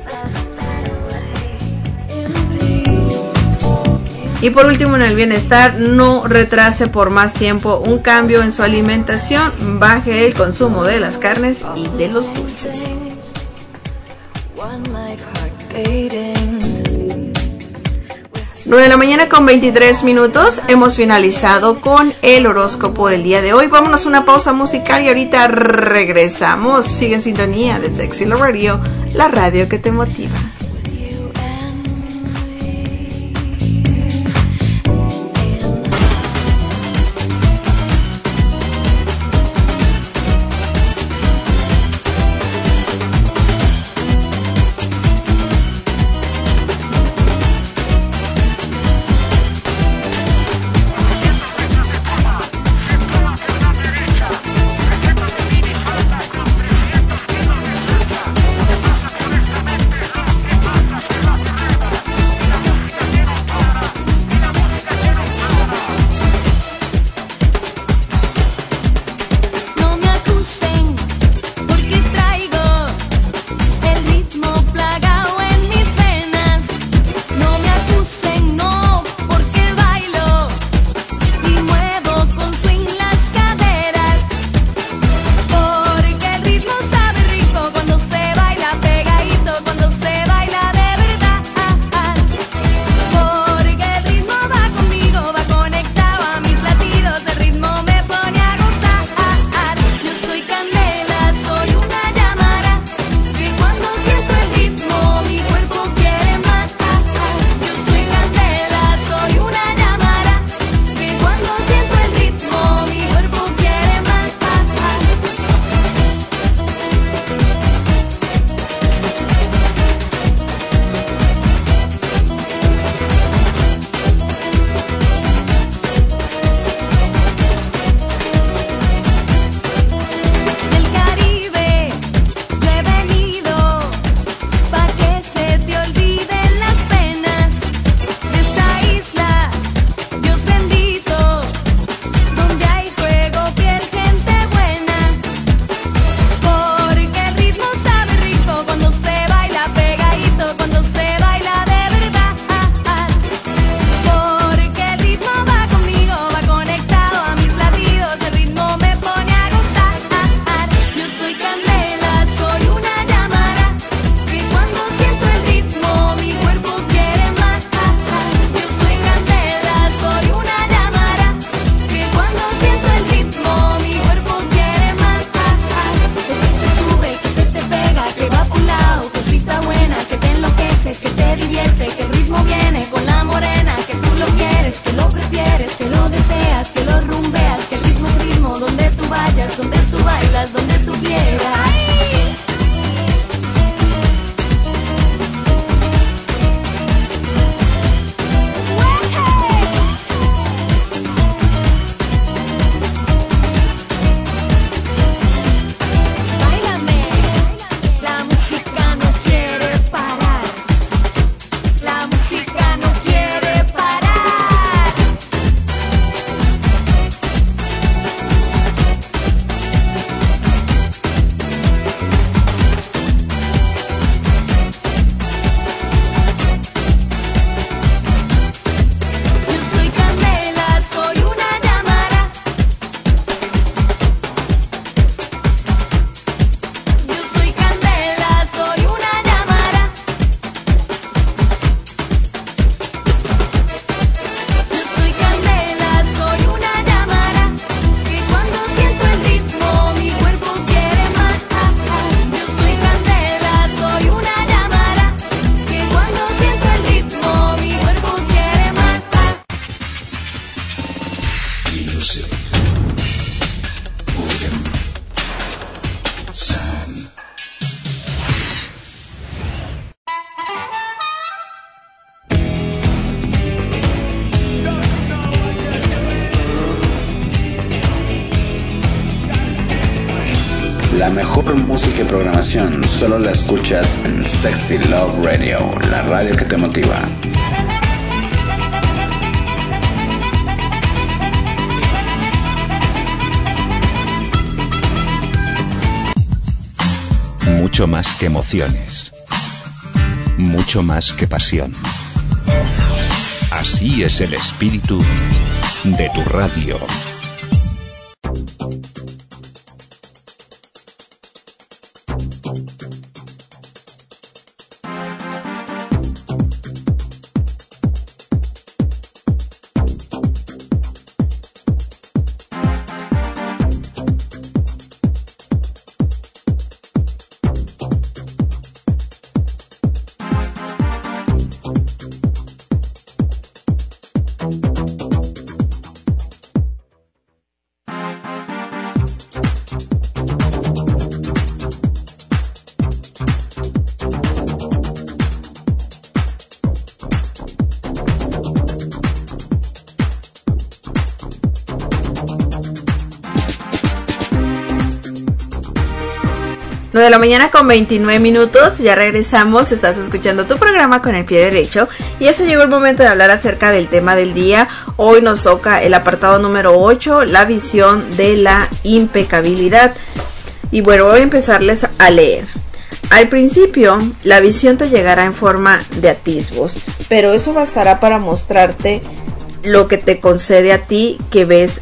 [SPEAKER 3] Y por último, en el bienestar, no retrase por más tiempo un cambio en su alimentación, baje el consumo de las carnes y de los dulces. nueve de la mañana con veintitrés minutos, hemos finalizado con el horóscopo del día de hoy. Vámonos a una pausa musical y ahorita regresamos. Sigue en sintonía de Sexy Love Radio, la radio que te motiva.
[SPEAKER 2] mejor música y programación solo la escuchas en Sexy Love Radio, la radio que te motiva.
[SPEAKER 4] Mucho más que emociones. Mucho más que pasión. Así es el espíritu de tu radio.
[SPEAKER 3] nueve de la mañana con veintinueve minutos, ya regresamos, estás escuchando tu programa Con el Pie Derecho y ya se llegó el momento de hablar acerca del tema del día. Hoy nos toca el apartado número ocho, la visión de la impecabilidad. Y bueno, voy a empezarles a leer. Al principio, la visión te llegará en forma de atisbos, pero eso bastará para mostrarte lo que te concede a ti que ves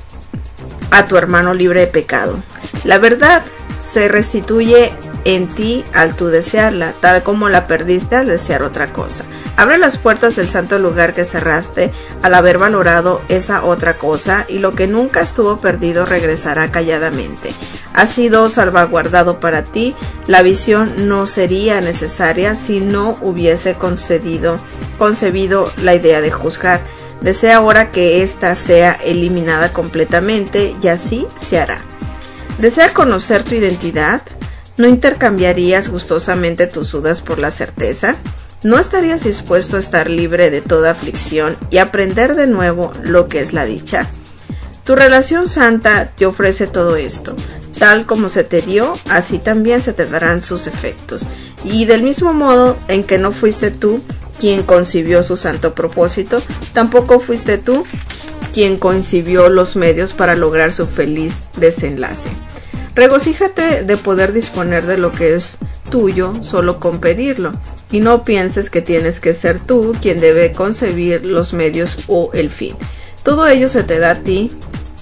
[SPEAKER 3] a tu hermano libre de pecado. La verdad se restituye en ti al tú desearla, tal como la perdiste al desear otra cosa. Abre las puertas del santo lugar que cerraste al haber valorado esa otra cosa, y lo que nunca estuvo perdido regresará calladamente. Ha sido salvaguardado para ti. La visión no sería necesaria si no hubiese concedido, concebido la idea de juzgar. Desea ahora que ésta sea eliminada completamente, y así se hará. ¿Desea conocer tu identidad? ¿No intercambiarías gustosamente tus dudas por la certeza? ¿No estarías dispuesto a estar libre de toda aflicción y aprender de nuevo lo que es la dicha? Tu relación santa te ofrece todo esto. Tal como se te dio, así también se te darán sus efectos. Y del mismo modo en que no fuiste tú quien concibió su santo propósito, tampoco fuiste tú quien concibió los medios para lograr su feliz desenlace. Regocíjate de poder disponer de lo que es tuyo solo con pedirlo, y no pienses que tienes que ser tú quien debe concebir los medios o el fin. Todo ello se te da a ti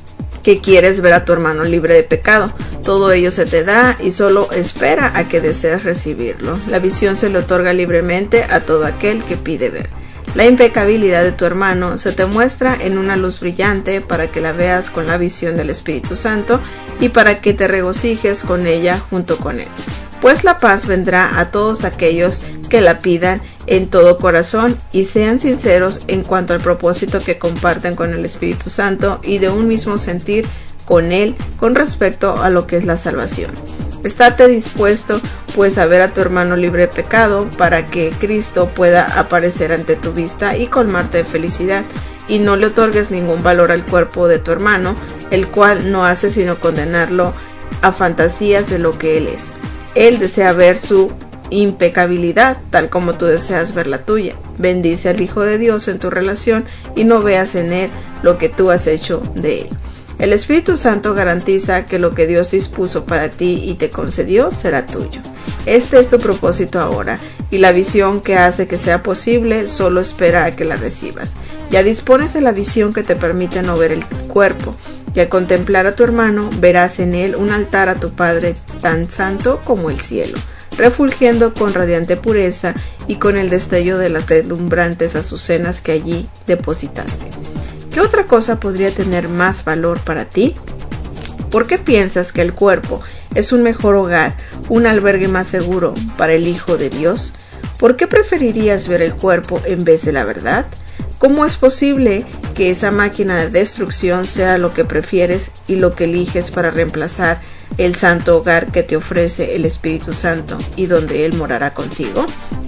[SPEAKER 3] que quieres ver a tu hermano libre de pecado. Todo ello se te da y solo espera a que desees recibirlo. La visión se le otorga libremente a todo aquel que pide ver. La impecabilidad de tu hermano se te muestra en una luz brillante para que la veas con la visión del Espíritu Santo y para que te regocijes con ella junto con él. Pues la paz vendrá a todos aquellos que la pidan en todo corazón y sean sinceros en cuanto al propósito que comparten con el Espíritu Santo y de un mismo sentir con él con respecto a lo que es la salvación. Estate dispuesto pues a ver a tu hermano libre de pecado para que Cristo pueda aparecer ante tu vista y colmarte de felicidad, y no le otorgues ningún valor al cuerpo de tu hermano, el cual no hace sino condenarlo a fantasías de lo que él es. Él desea ver su impecabilidad tal como tú deseas ver la tuya. Bendice al Hijo de Dios en tu relación y no veas en él lo que tú has hecho de él. El Espíritu Santo garantiza que lo que Dios dispuso para ti y te concedió será tuyo. Este es tu propósito ahora, y la visión que hace que sea posible solo espera a que la recibas. Ya dispones de la visión que te permite no ver el cuerpo, y al contemplar a tu hermano verás en él un altar a tu Padre tan santo como el cielo, refulgiendo con radiante pureza y con el destello de las deslumbrantes azucenas que allí depositaste. ¿Qué otra cosa podría tener más valor para ti? ¿Por qué piensas que el cuerpo es un mejor hogar, un albergue más seguro para el Hijo de Dios? ¿Por qué preferirías ver el cuerpo en vez de la verdad? ¿Cómo es posible que esa máquina de destrucción sea lo que prefieres y lo que eliges para reemplazar el santo hogar que te ofrece el Espíritu Santo y donde Él morará contigo?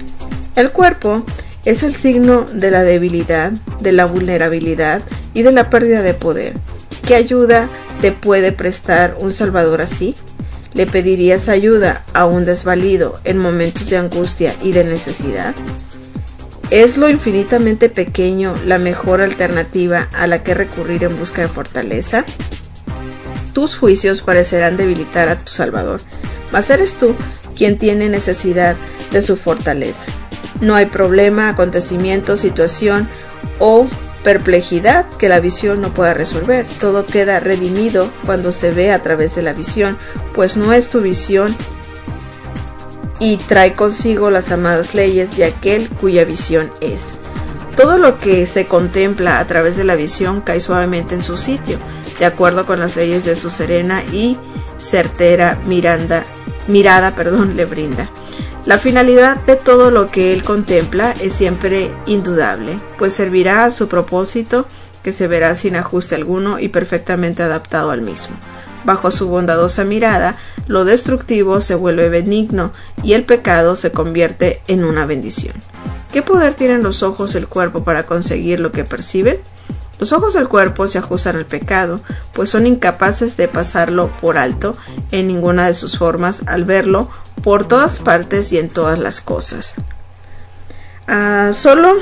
[SPEAKER 3] El cuerpo es el signo de la debilidad, de la vulnerabilidad y de la pérdida de poder. ¿Qué ayuda te puede prestar un Salvador así? ¿Le pedirías ayuda a un desvalido en momentos de angustia y de necesidad? ¿Es lo infinitamente pequeño la mejor alternativa a la que recurrir en busca de fortaleza? Tus juicios parecerán debilitar a tu Salvador, mas eres tú quien tiene necesidad de su fortaleza. No hay problema, acontecimiento, situación o perplejidad que la visión no pueda resolver. Todo queda redimido cuando se ve a través de la visión, pues no es tu visión y trae consigo las amadas leyes de aquel cuya visión es. Todo lo que se contempla a través de la visión cae suavemente en su sitio, de acuerdo con las leyes de su serena y certera miranda, mirada perdón, le brinda. La finalidad de todo lo que él contempla es siempre indudable, pues servirá a su propósito, que se verá sin ajuste alguno y perfectamente adaptado al mismo. Bajo su bondadosa mirada, lo destructivo se vuelve benigno y el pecado se convierte en una bendición. ¿Qué poder tienen los ojos del cuerpo para conseguir lo que perciben? Los ojos del cuerpo se ajustan al pecado, pues son incapaces de pasarlo por alto en ninguna de sus formas al verlo por todas partes y en todas las cosas. Uh, solo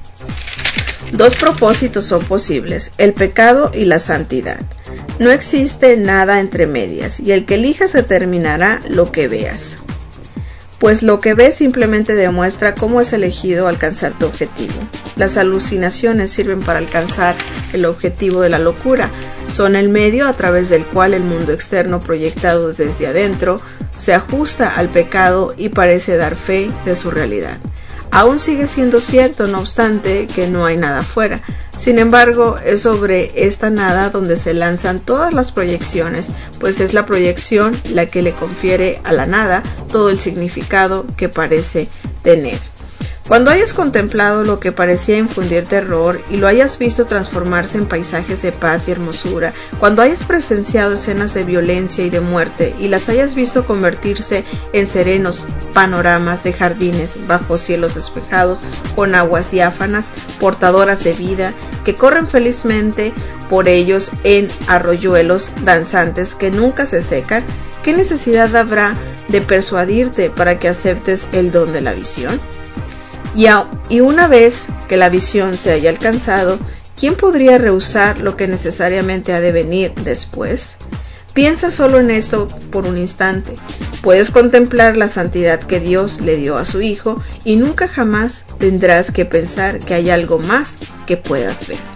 [SPEAKER 3] dos propósitos son posibles, el pecado y la santidad. No existe nada entre medias, y el que elijas determinará lo que veas. Pues lo que ves simplemente demuestra cómo es elegido alcanzar tu objetivo. Las alucinaciones sirven para alcanzar el objetivo de la locura. Son el medio a través del cual el mundo externo proyectado desde adentro se ajusta al pecado y parece dar fe de su realidad. Aún sigue siendo cierto, no obstante, que no hay nada afuera. Sin embargo, es sobre esta nada donde se lanzan todas las proyecciones, pues es la proyección la que le confiere a la nada todo el significado que parece tener. Cuando hayas contemplado lo que parecía infundir terror y lo hayas visto transformarse en paisajes de paz y hermosura, cuando hayas presenciado escenas de violencia y de muerte y las hayas visto convertirse en serenos panoramas de jardines bajo cielos despejados con aguas diáfanas, portadoras de vida, que corren felizmente por ellos en arroyuelos danzantes que nunca se secan, ¿qué necesidad habrá de persuadirte para que aceptes el don de la visión? Y, a, y una vez que la visión se haya alcanzado, ¿quién podría rehusar lo que necesariamente ha de venir después? Piensa solo en esto por un instante. Puedes contemplar la santidad que Dios le dio a su Hijo y nunca jamás tendrás que pensar que hay algo más que puedas ver.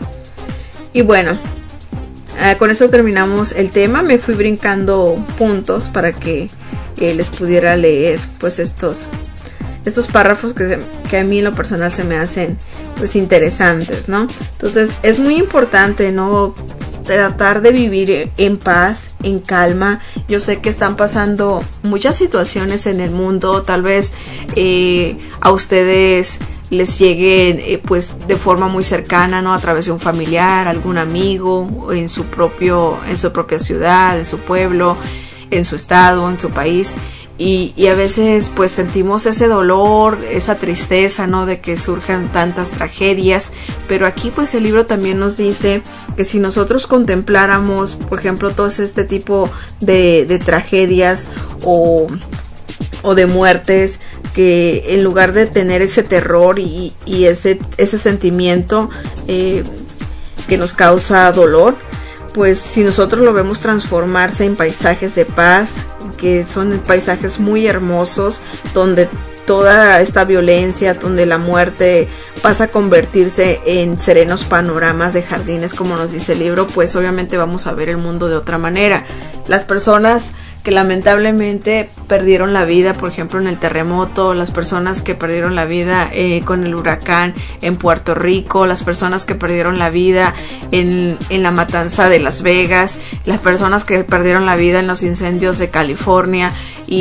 [SPEAKER 3] Y bueno, eh, con eso terminamos el tema. Me fui brincando puntos para que eh, les pudiera leer pues estos estos párrafos que, que a mí en lo personal se me hacen pues interesantes, ¿no? Entonces es muy importante, ¿no?, tratar de vivir en paz, en calma. Yo sé que están pasando muchas situaciones en el mundo, tal vez eh, a ustedes les lleguen eh, pues de forma muy cercana, ¿no?, a través de un familiar, algún amigo, en su propio, en su propia ciudad, en su pueblo, en su estado, en su país. Y, y a veces pues sentimos ese dolor, esa tristeza, ¿no?, de que surjan tantas tragedias, pero aquí pues el libro también nos dice que si nosotros contempláramos, por ejemplo, todo este tipo de, de tragedias o, o de muertes, que en lugar de tener ese terror y, y ese, ese sentimiento eh, que nos causa dolor, pues si nosotros lo vemos transformarse en paisajes de paz, que son paisajes muy hermosos, donde toda esta violencia, donde la muerte pasa a convertirse en serenos panoramas de jardines, como nos dice el libro, pues obviamente vamos a ver el mundo de otra manera. Las personas que lamentablemente perdieron la vida, por ejemplo, en el terremoto, las personas que perdieron la vida eh, con el huracán en Puerto Rico, las personas que perdieron la vida en, en la matanza de Las Vegas, las personas que perdieron la vida en los incendios de California,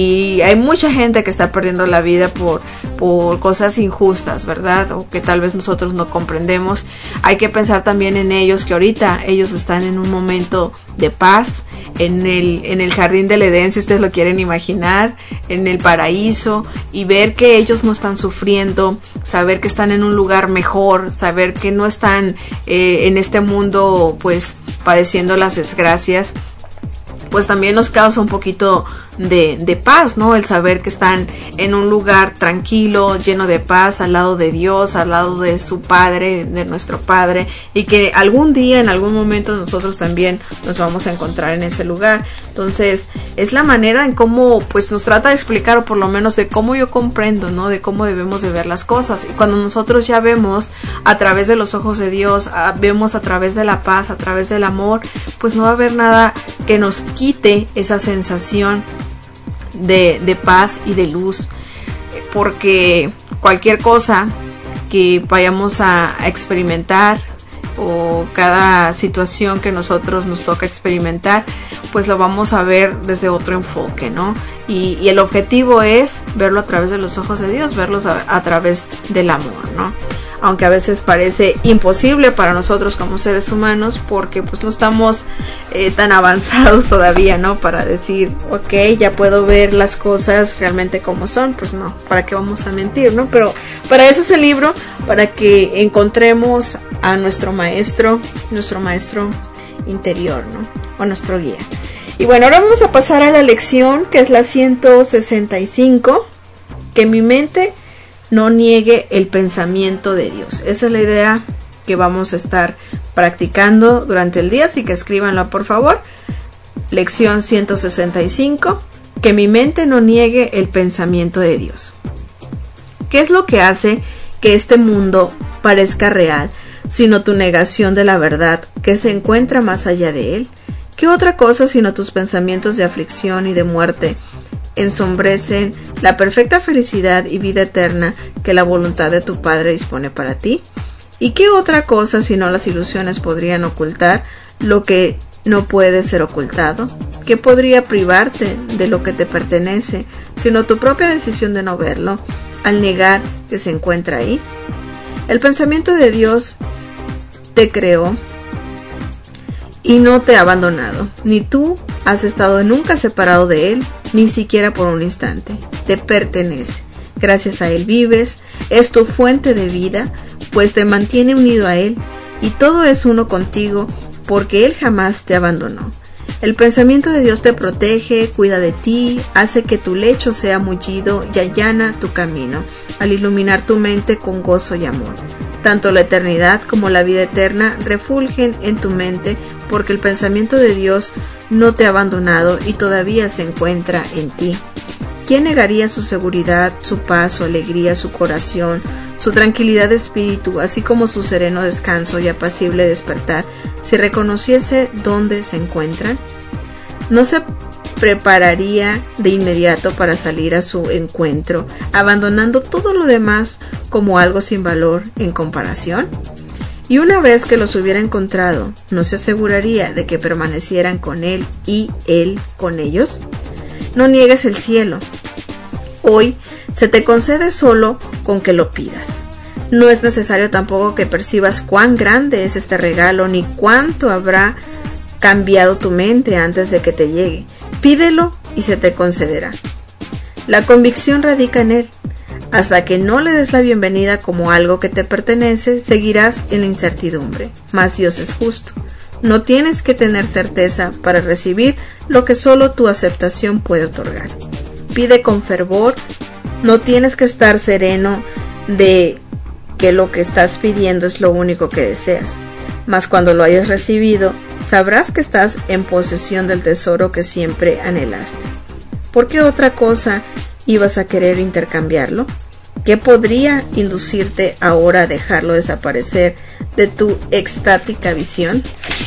[SPEAKER 3] y hay mucha gente que está perdiendo la vida por, por cosas injustas, ¿verdad? O que tal vez nosotros no comprendemos. Hay que pensar también en ellos, que ahorita ellos están en un momento de paz, en el, en el jardín del Edén, si ustedes lo quieren imaginar, en el paraíso, y ver que ellos no están sufriendo, saber que están en un lugar mejor, saber que no están eh, en este mundo pues padeciendo las desgracias. pues también nos causa un poquito de, de paz, ¿no? El saber que están en un lugar tranquilo, lleno de paz, al lado de Dios, al lado de su Padre, de nuestro Padre, y que algún día, en algún momento, nosotros también nos vamos a encontrar en ese lugar. Entonces, es la manera en cómo, pues, nos trata de explicar, o por lo menos de cómo yo comprendo, ¿no? De cómo debemos de ver las cosas. Y cuando nosotros ya vemos a través de los ojos de Dios, a, vemos a través de la paz, a través del amor, pues no va a haber nada que nos quite esa sensación de, de paz y de luz, porque cualquier cosa que vayamos a, a experimentar, o cada situación que nosotros nos toca experimentar, pues lo vamos a ver desde otro enfoque, ¿no? Y, y el objetivo es verlo a través de los ojos de Dios, verlos a, a través del amor, ¿no? Aunque a veces parece imposible para nosotros como seres humanos, porque pues no estamos eh, tan avanzados todavía, ¿no? Para decir, ok, ya puedo ver las cosas realmente como son. Pues no, ¿para qué vamos a mentir, no? Pero para eso es el libro, para que encontremos a nuestro maestro, nuestro maestro interior, ¿no? O nuestro guía. Y bueno, ahora vamos a pasar a la lección, que es la ciento sesenta y cinco, que mi mente no niegue el pensamiento de Dios. Esa es la idea que vamos a estar practicando durante el día, así que escríbanla por favor. Lección ciento sesenta y cinco, que mi mente no niegue el pensamiento de Dios. ¿Qué es lo que hace que este mundo parezca real, sino tu negación de la verdad que se encuentra más allá de él? ¿Qué otra cosa sino tus pensamientos de aflicción y de muerte ensombrecen la perfecta felicidad y vida eterna que la voluntad de tu Padre dispone para ti? ¿Y qué otra cosa sino las ilusiones podrían ocultar lo que no puede ser ocultado? ¿Qué podría privarte de lo que te pertenece, sino tu propia decisión de no verlo, al negar que se encuentra ahí? El pensamiento de Dios te creó y no te ha abandonado, ni tú has estado nunca separado de él, ni siquiera por un instante. Te pertenece. Gracias a él vives, es tu fuente de vida, pues te mantiene unido a él, y todo es uno contigo, porque él jamás te abandonó. El pensamiento de Dios te protege, cuida de ti, hace que tu lecho sea mullido y allana tu camino, al iluminar tu mente con gozo y amor. Tanto la eternidad como la vida eterna refulgen en tu mente, porque el pensamiento de Dios no te ha abandonado y todavía se encuentra en ti. ¿Quién negaría su seguridad, su paz, su alegría, su corazón, su tranquilidad de espíritu, así como su sereno descanso y apacible despertar, si reconociese dónde se encuentran? ¿No se prepararía de inmediato para salir a su encuentro, abandonando todo lo demás como algo sin valor en comparación? Y una vez que los hubiera encontrado, ¿no se aseguraría de que permanecieran con él y él con ellos? No niegues el cielo. Hoy se te concede solo con que lo pidas. No es necesario tampoco que percibas cuán grande es este regalo, ni cuánto habrá cambiado tu mente antes de que te llegue. Pídelo y se te concederá. La convicción radica en él. Hasta que no le des la bienvenida como algo que te pertenece, seguirás en la incertidumbre. Mas Dios es justo. No tienes que tener certeza para recibir lo que solo tu aceptación puede otorgar. Pide con fervor. No tienes que estar sereno de que lo que estás pidiendo es lo único que deseas. Mas cuando lo hayas recibido, sabrás que estás en posesión del tesoro que siempre anhelaste. ¿Por qué otra cosa ibas a querer intercambiarlo? ¿Qué podría inducirte ahora a dejarlo desaparecer de tu extática visión?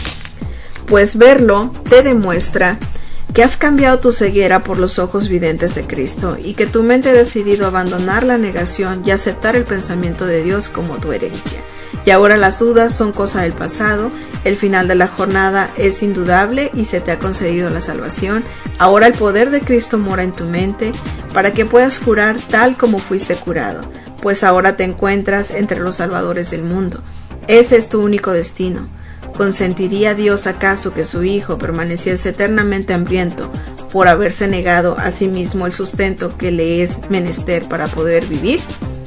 [SPEAKER 3] Pues verlo te demuestra que has cambiado tu ceguera por los ojos videntes de Cristo y que tu mente ha decidido abandonar la negación y aceptar el pensamiento de Dios como tu herencia. Y ahora las dudas son cosa del pasado, el final de la jornada es indudable y se te ha concedido la salvación. Ahora el poder de Cristo mora en tu mente para que puedas curar tal como fuiste curado, pues ahora te encuentras entre los salvadores del mundo. Ese es tu único destino. ¿Consentiría Dios acaso que su Hijo permaneciese eternamente hambriento por haberse negado a sí mismo el sustento que le es menester para poder vivir?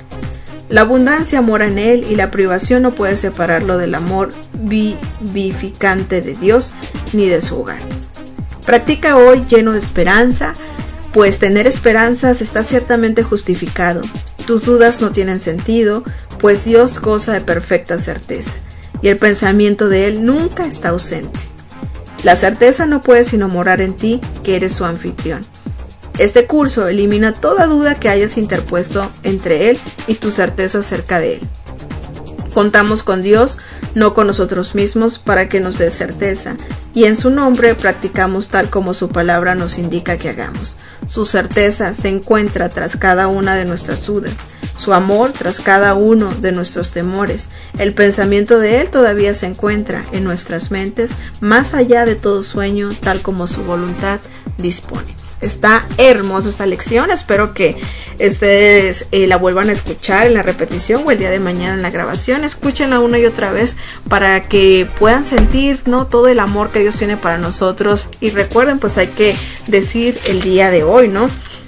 [SPEAKER 3] La abundancia mora en él y la privación no puede separarlo del amor vivificante de Dios ni de su hogar. Practica hoy lleno de esperanza, pues tener esperanzas está ciertamente justificado. Tus dudas no tienen sentido, pues Dios goza de perfecta certeza, y el pensamiento de Él nunca está ausente. La certeza no puede sino morar en ti, que eres su anfitrión. Este curso elimina toda duda que hayas interpuesto entre Él y tu certeza acerca de Él. Contamos con Dios, no con nosotros mismos, para que nos dé certeza, y en su nombre practicamos tal como su palabra nos indica que hagamos. Su certeza se encuentra tras cada una de nuestras dudas, su amor tras cada uno de nuestros temores. El pensamiento de Él todavía se encuentra en nuestras mentes, más allá de todo sueño, tal como su voluntad dispone. Está hermosa esta lección, espero que ustedes eh, la vuelvan a escuchar en la repetición o el día de mañana en la grabación. Escúchenla una y otra vez para que puedan sentir, ¿no?, todo el amor que Dios tiene para nosotros. Y recuerden, pues hay que decir el día de hoy, ¿no?,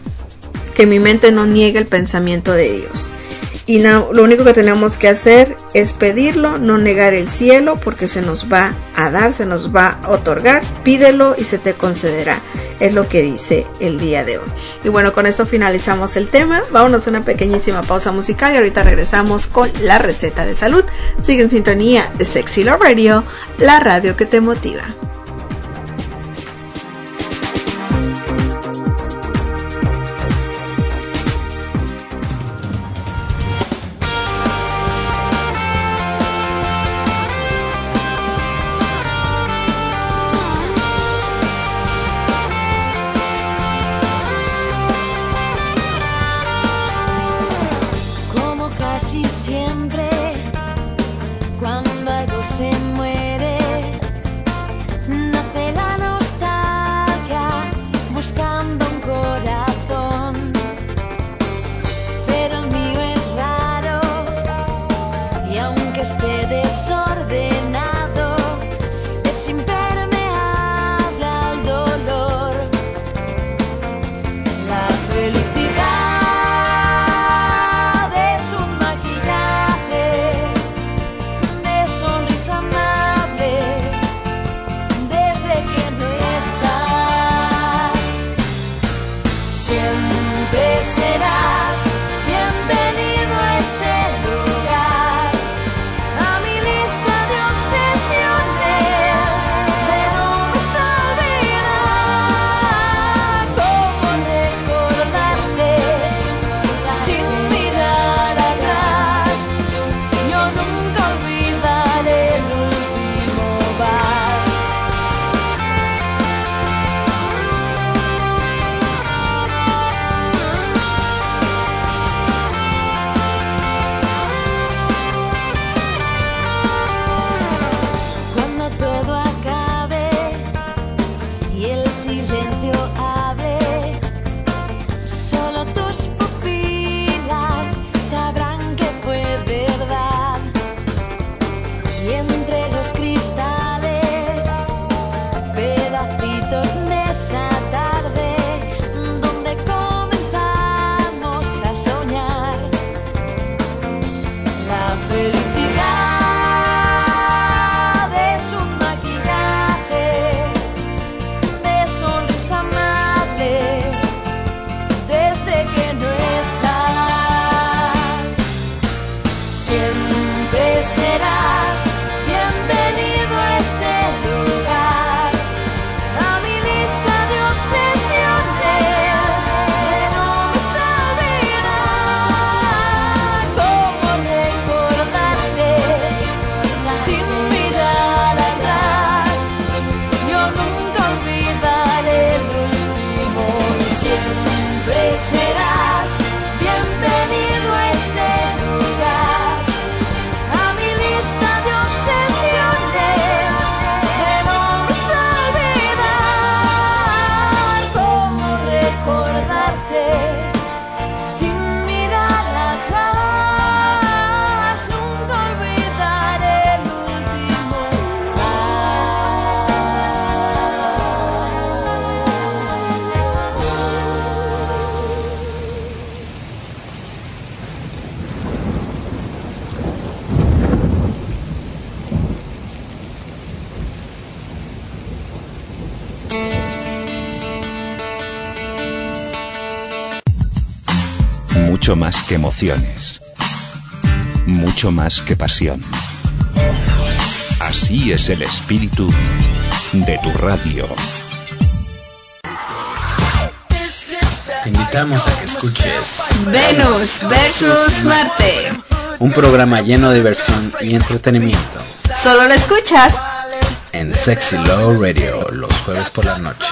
[SPEAKER 3] que mi mente no niegue el pensamiento de Dios. Y no, lo único que tenemos que hacer es pedirlo, no negar el cielo, porque se nos va a dar, se nos va a otorgar. Pídelo y se te concederá. Es lo que dice el día de hoy. Y bueno, con esto finalizamos el tema. Vámonos a una pequeñísima pausa musical y ahorita regresamos con la receta de salud. Sigue en sintonía de Sexy Love Radio, la radio que te motiva.
[SPEAKER 5] Serás bienvenido a este lugar, a mi
[SPEAKER 4] mucho más que emociones, mucho más que pasión. Así es el espíritu de tu radio.
[SPEAKER 2] Te invitamos a que escuches
[SPEAKER 3] Venus versus Marte.
[SPEAKER 2] un programa lleno de diversión y entretenimiento
[SPEAKER 3] Solo lo escuchas
[SPEAKER 2] en Sexy Love Radio los jueves por la noche.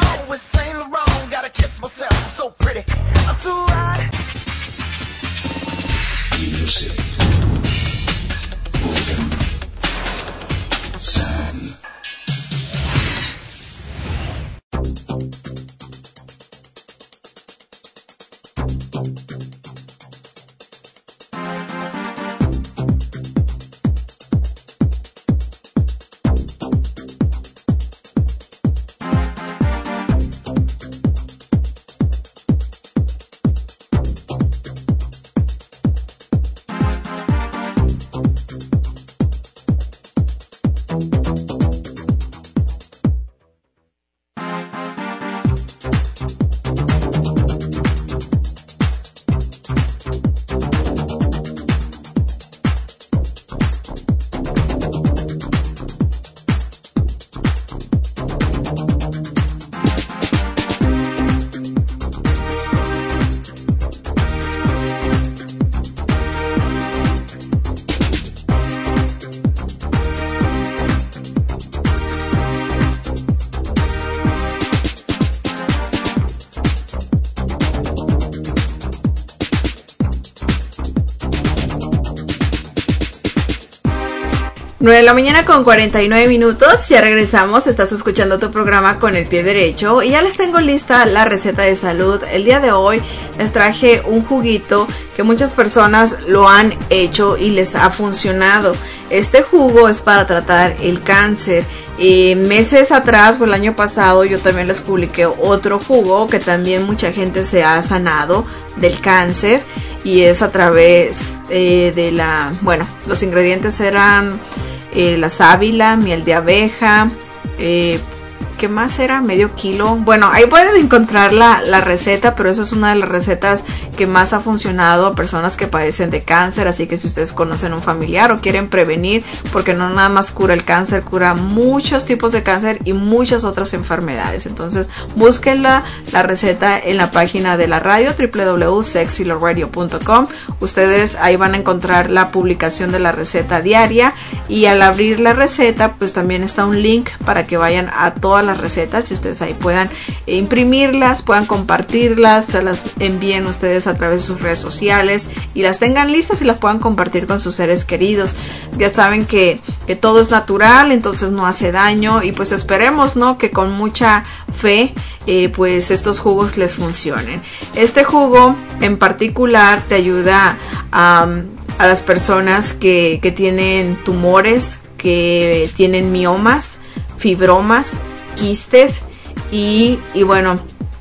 [SPEAKER 3] nueve de la mañana con cuarenta y nueve minutos, ya regresamos, estás escuchando tu programa Con el Pie Derecho y ya les tengo lista la receta de salud. El día de hoy les traje un juguito que muchas personas lo han hecho y les ha funcionado. Este jugo es para tratar el cáncer. Eh, meses atrás, o el año pasado, yo también les publiqué otro jugo que también mucha gente se ha sanado del cáncer y es a través eh, de la, bueno, los ingredientes eran eh, la sábila, miel de abeja, eh, ¿qué más era? Medio kilo. Bueno, ahí pueden encontrar la, la receta, pero esa es una de las recetas que más ha funcionado a personas que padecen de cáncer. Así que si ustedes conocen un familiar o quieren prevenir, porque no nada más cura el cáncer, cura muchos tipos de cáncer y muchas otras enfermedades. Entonces, búsquenla, la receta en la página de la radio, doble u doble u doble u punto sexy love radio punto com. Ustedes ahí van a encontrar la publicación de la receta diaria y al abrir la receta, pues también está un link para que vayan a todas las recetas y ustedes ahí puedan imprimirlas, puedan compartirlas, se las envíen ustedes a través de sus redes sociales y las tengan listas y las puedan compartir con sus seres queridos. Ya saben que, que todo es natural, entonces no hace daño y pues esperemos, ¿no?, que con mucha fe eh, pues estos jugos les funcionen. Este jugo en particular te ayuda a, a las personas que, que tienen tumores, que tienen miomas, fibromas, quistes y, y bueno,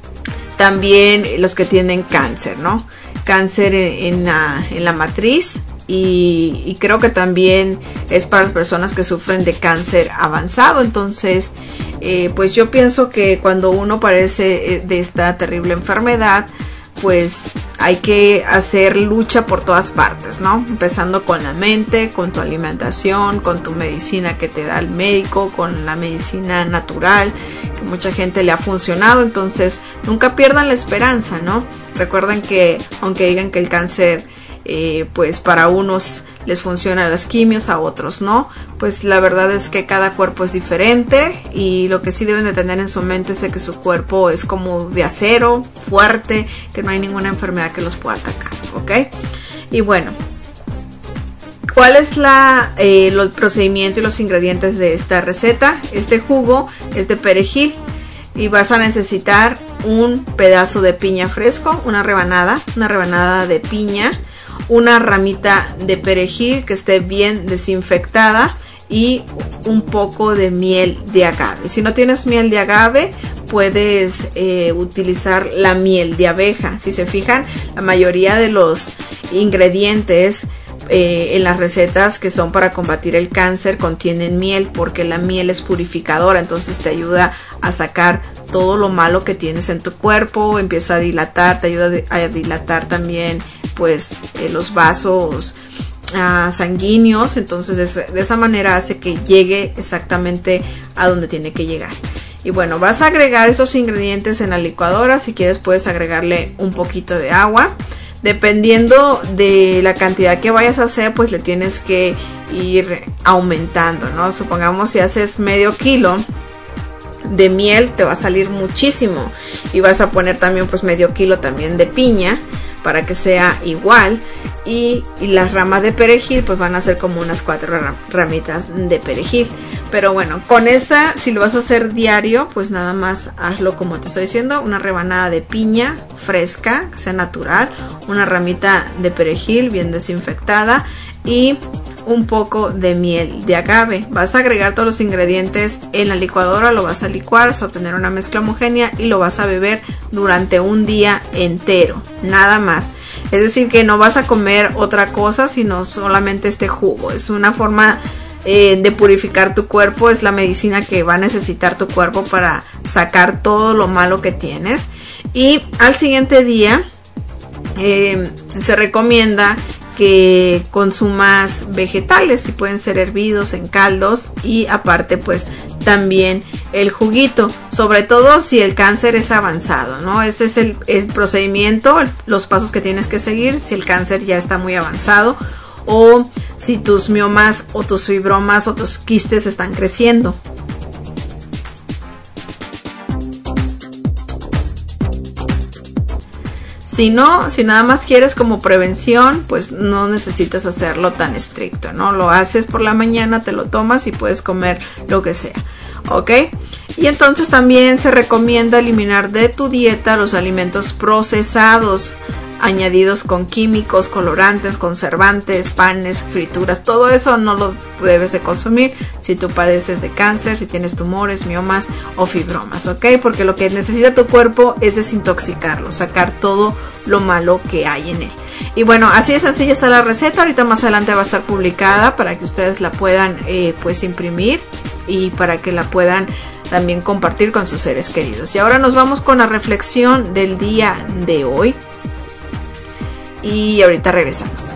[SPEAKER 3] también los que tienen cáncer, ¿no? Cáncer en, en, la, en la matriz y, y creo que también es para las personas que sufren de cáncer avanzado. Entonces, eh, pues yo pienso que cuando uno padece de esta terrible enfermedad, pues hay que hacer lucha por todas partes, ¿no? Empezando con la mente, con tu alimentación, con tu medicina que te da el médico, con la medicina natural, que mucha gente le ha funcionado. Entonces, nunca pierdan la esperanza, ¿no? Recuerden que, aunque digan que el cáncer, eh, pues para unos les funciona las quimios, a otros no, pues la verdad es que cada cuerpo es diferente y lo que sí deben de tener en su mente es de que su cuerpo es como de acero, fuerte, que no hay ninguna enfermedad que los pueda atacar, ¿ok? Y bueno, ¿cuál es la, eh, el procedimiento y los ingredientes de esta receta? Este jugo es de perejil y vas a necesitar un pedazo de piña fresco, una rebanada, una rebanada de piña, una ramita de perejil que esté bien desinfectada y un poco de miel de agave. Si no tienes miel de agave, puedes eh, utilizar la miel de abeja. Si se fijan, la mayoría de los ingredientes eh, en las recetas que son para combatir el cáncer contienen miel, porque la miel es purificadora, entonces te ayuda a sacar todo lo malo que tienes en tu cuerpo, empieza a dilatar, te ayuda a dilatar también pues eh, los vasos uh, sanguíneos. Entonces de, de esa manera hace que llegue exactamente a donde tiene que llegar. Y bueno, vas a agregar esos ingredientes en la licuadora. Si quieres puedes agregarle un poquito de agua. Dependiendo de la cantidad que vayas a hacer, pues le tienes que ir aumentando, ¿no? Supongamos si haces medio kilo de miel, te va a salir muchísimo. Y vas a poner también pues medio kilo también de piña para que sea igual. Y, y las ramas de perejil pues van a ser como unas cuatro ramitas de perejil. Pero bueno, con esta, si lo vas a hacer diario, pues nada más hazlo como te estoy diciendo. Una rebanada de piña fresca, que sea natural. Una ramita de perejil bien desinfectada. Y un poco de miel de agave. Vas a agregar todos los ingredientes en la licuadora. Lo vas a licuar, vas a obtener una mezcla homogénea. Y lo vas a beber durante un día entero. Nada más. Es decir, que no vas a comer otra cosa, sino solamente este jugo. Es una forma Eh, de purificar tu cuerpo. Es la medicina que va a necesitar tu cuerpo para sacar todo lo malo que tienes. Y al siguiente día eh, se recomienda que consumas vegetales, si pueden ser hervidos en caldos, y aparte pues también el juguito, sobre todo si el cáncer es avanzado, ¿no? Ese es el, el procedimiento, los pasos que tienes que seguir si el cáncer ya está muy avanzado, o si tus miomas o tus fibromas o tus quistes están creciendo. Si no, si nada más quieres como prevención, pues no necesitas hacerlo tan estricto, ¿no? Lo haces por la mañana, te lo tomas y puedes comer lo que sea, ¿ok? Y entonces también se recomienda eliminar de tu dieta los alimentos procesados, añadidos con químicos, colorantes, conservantes, panes, frituras. Todo eso no lo debes de consumir si tú padeces de cáncer, si tienes tumores, miomas o fibromas, ¿ok? Porque lo que necesita tu cuerpo es desintoxicarlo, sacar todo lo malo que hay en él. Y bueno, así de sencilla está la receta. Ahorita más adelante va a estar publicada para que ustedes la puedan eh, pues imprimir y para que la puedan también compartir con sus seres queridos. Y ahora nos vamos con la reflexión del día de hoy. Y ahorita regresamos.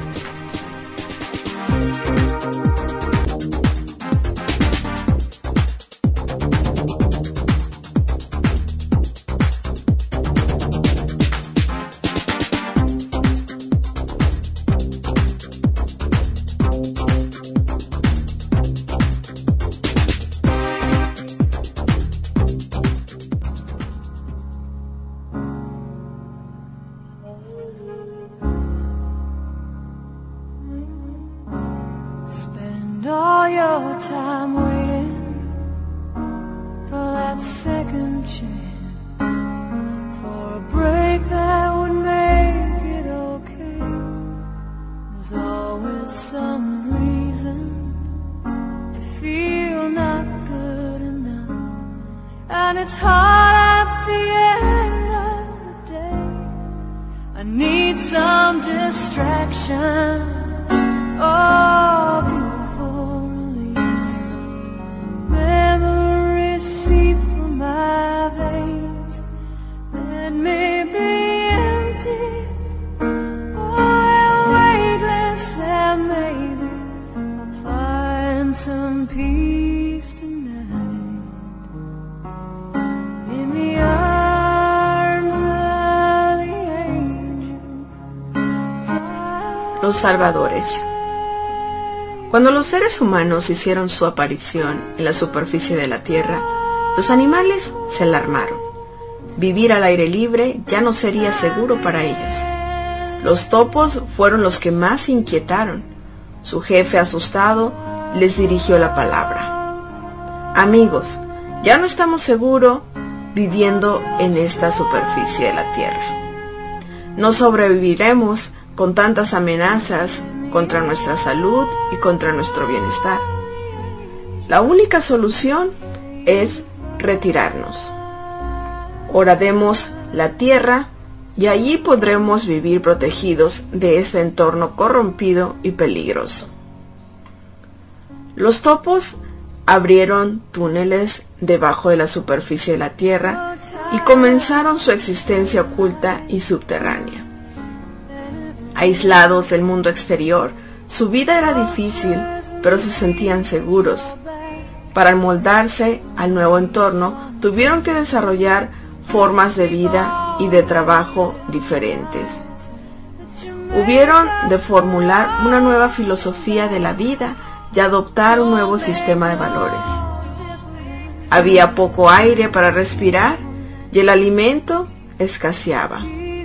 [SPEAKER 3] Los salvadores. Cuando los seres humanos hicieron su aparición en la superficie de la Tierra, los animales se alarmaron. Vivir al aire libre ya no sería seguro para ellos. Los topos fueron los que más se inquietaron. Su jefe, asustado, les dirigió la palabra. Amigos, ya no estamos seguros viviendo en esta superficie de la Tierra. No sobreviviremos con tantas amenazas contra nuestra salud y contra nuestro bienestar. La única solución es retirarnos. Horademos la tierra y allí podremos vivir protegidos de este entorno corrompido y peligroso. Los topos abrieron túneles debajo de la superficie de la tierra y comenzaron su existencia oculta y subterránea. Aislados del mundo exterior, su vida era difícil, pero se sentían seguros. Para moldarse al nuevo entorno, tuvieron que desarrollar formas de vida y de trabajo diferentes. Hubieron de formular una nueva filosofía de la vida y adoptar un nuevo sistema de valores. Había poco aire para respirar y el alimento escaseaba.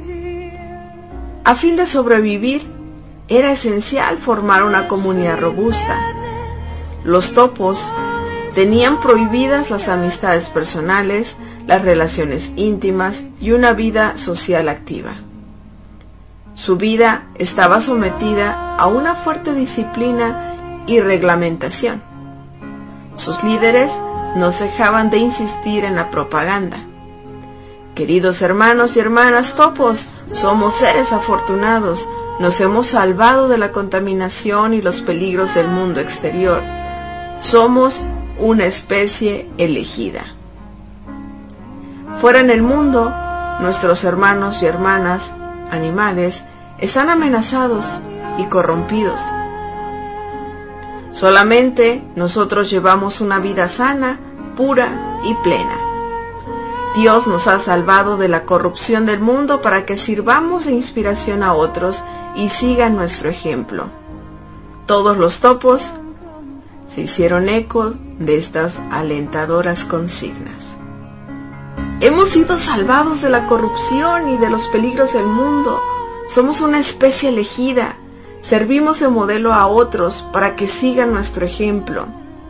[SPEAKER 3] A fin de sobrevivir, era esencial formar una comunidad robusta. Los topos tenían prohibidas las amistades personales, las relaciones íntimas y una vida social activa. Su vida estaba sometida a una fuerte disciplina y reglamentación. Sus líderes no cejaban de insistir en la propaganda. Queridos hermanos y hermanas topos, somos seres afortunados. Nos hemos salvado de la contaminación y los peligros del mundo exterior. Somos una especie elegida. Fuera en el mundo, nuestros hermanos y hermanas animales están amenazados y corrompidos. Solamente nosotros llevamos una vida sana, pura y plena. Dios nos ha salvado de la corrupción del mundo para que sirvamos de inspiración a otros y sigan nuestro ejemplo. Todos los topos se hicieron eco de estas alentadoras consignas. Hemos sido salvados de la corrupción y de los peligros del mundo. Somos una especie elegida. Servimos de modelo a otros para que sigan nuestro ejemplo.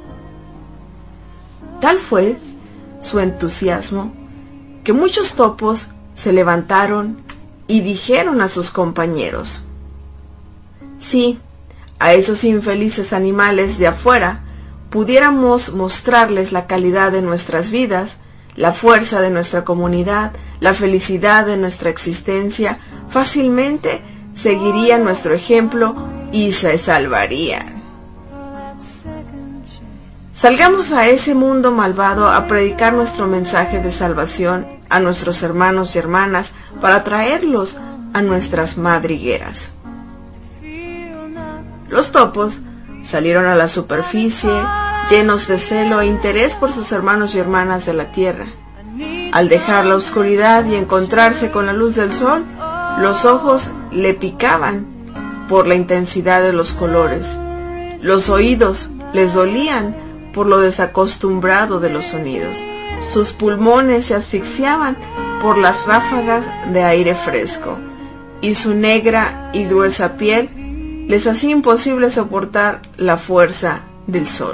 [SPEAKER 3] Tal fue su entusiasmo que muchos topos se levantaron y dijeron a sus compañeros: si a esos infelices animales de afuera pudiéramos mostrarles la calidad de nuestras vidas, la fuerza de nuestra comunidad, la felicidad de nuestra existencia, fácilmente seguirían nuestro ejemplo y se salvarían. Salgamos a ese mundo malvado a predicar nuestro mensaje de salvación a nuestros hermanos y hermanas para traerlos a nuestras madrigueras. Los topos salieron a la superficie llenos de celo e interés por sus hermanos y hermanas de la tierra. Al dejar la oscuridad y encontrarse con la luz del sol, los ojos le picaban por la intensidad de los colores. Los oídos les dolían por lo desacostumbrado de los sonidos. Sus pulmones se asfixiaban por las ráfagas de aire fresco, y su negra y gruesa piel les hacía imposible soportar la fuerza del sol.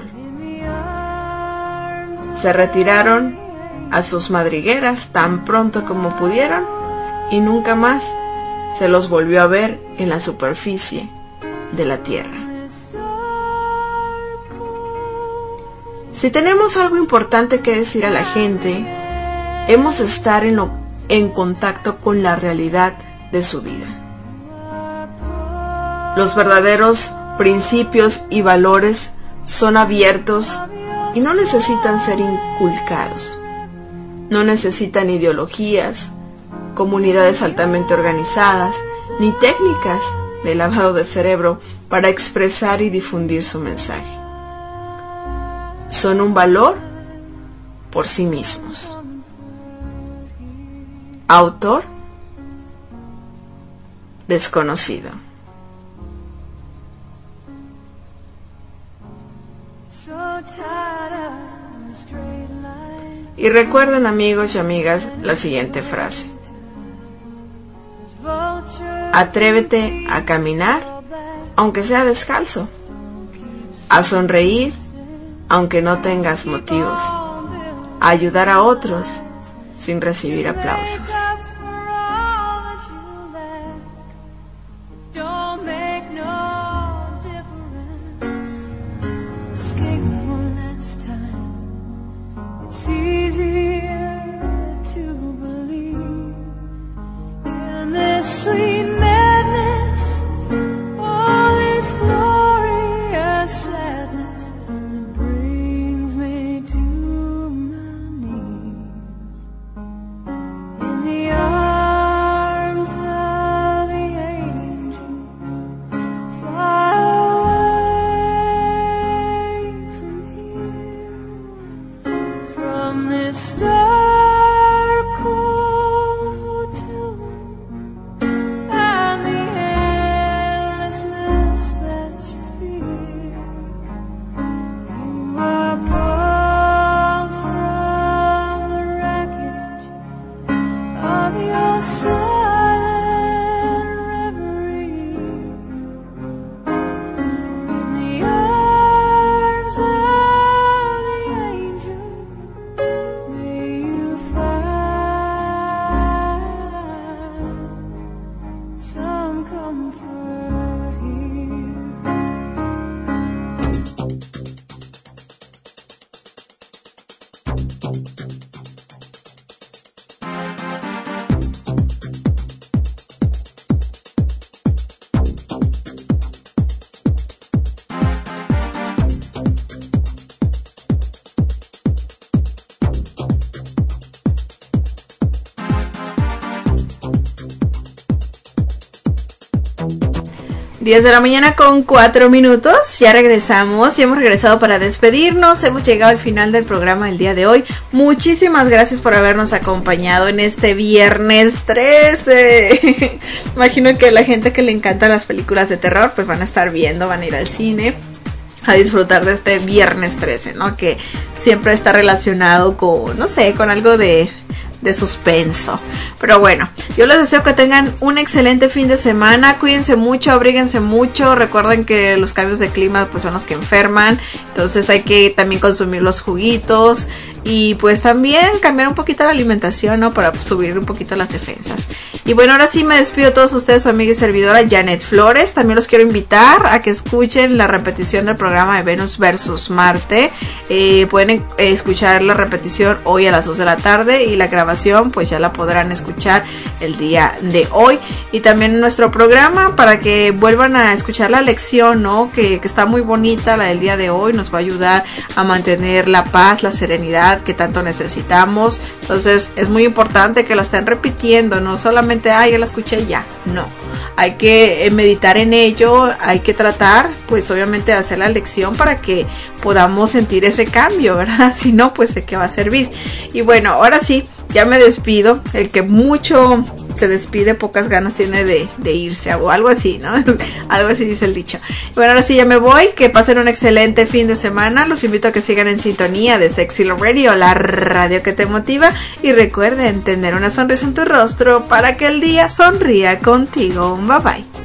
[SPEAKER 3] Se retiraron a sus madrigueras tan pronto como pudieron y nunca más se los volvió a ver en la superficie de la tierra. Si tenemos algo importante que decir a la gente, hemos de estar en, lo, en contacto con la realidad de su vida. Los verdaderos principios y valores son abiertos y no necesitan ser inculcados. No necesitan ideologías, comunidades altamente organizadas, ni técnicas de lavado de cerebro para expresar y difundir su mensaje. Son un valor por sí mismos. Autor desconocido. Y recuerden, amigos y amigas, la siguiente frase: atrévete a caminar aunque sea descalzo, a sonreír aunque no tengas motivos, a ayudar a otros sin recibir aplausos.
[SPEAKER 5] The
[SPEAKER 3] diez de la mañana con cuatro minutos, ya regresamos y hemos regresado para despedirnos, hemos llegado al final del programa del día de hoy. Muchísimas gracias por habernos acompañado en este viernes trece. Imagino que la gente que le encantan las películas de terror pues van a estar viendo, van a ir al cine a disfrutar de este viernes trece, ¿no? Que siempre está relacionado con, no sé, con algo de... de suspenso. Pero bueno, yo les deseo que tengan un excelente fin de semana. Cuídense mucho, abríguense mucho. Recuerden que los cambios de clima pues son los que enferman. Entonces hay que también consumir los juguitos. Y pues también cambiar un poquito la alimentación, ¿no? Para subir un poquito las defensas. Y bueno, ahora sí me despido de todos ustedes, su amiga y servidora Janet Flores. También los quiero invitar a que escuchen la repetición del programa de Venus versus Marte. Eh, pueden eh, escuchar la repetición hoy a las dos de la tarde y la grabación pues ya la podrán escuchar el día de hoy. Y también nuestro programa para que vuelvan a escuchar la lección, ¿no? Que, que está muy bonita, la del día de hoy. Nos va a ayudar a mantener la paz, la serenidad que tanto necesitamos. Entonces es muy importante que la estén repitiendo, no solamente, ay, ya la escuché ya, no. Hay que meditar en ello, hay que tratar, pues obviamente de hacer la lección para que podamos sentir ese cambio, ¿verdad? Si no, pues de qué va a servir. Y bueno, ahora sí, ya me despido. El que mucho se despide, pocas ganas tiene de, de irse, o algo así, ¿no? Algo así dice el dicho. Bueno, ahora sí ya me voy, que pasen un excelente fin de semana. Los invito a que sigan en sintonía de Sexy Love Radio, la radio que te motiva. Y recuerden tener una sonrisa en tu rostro para que el día sonría contigo. Bye bye.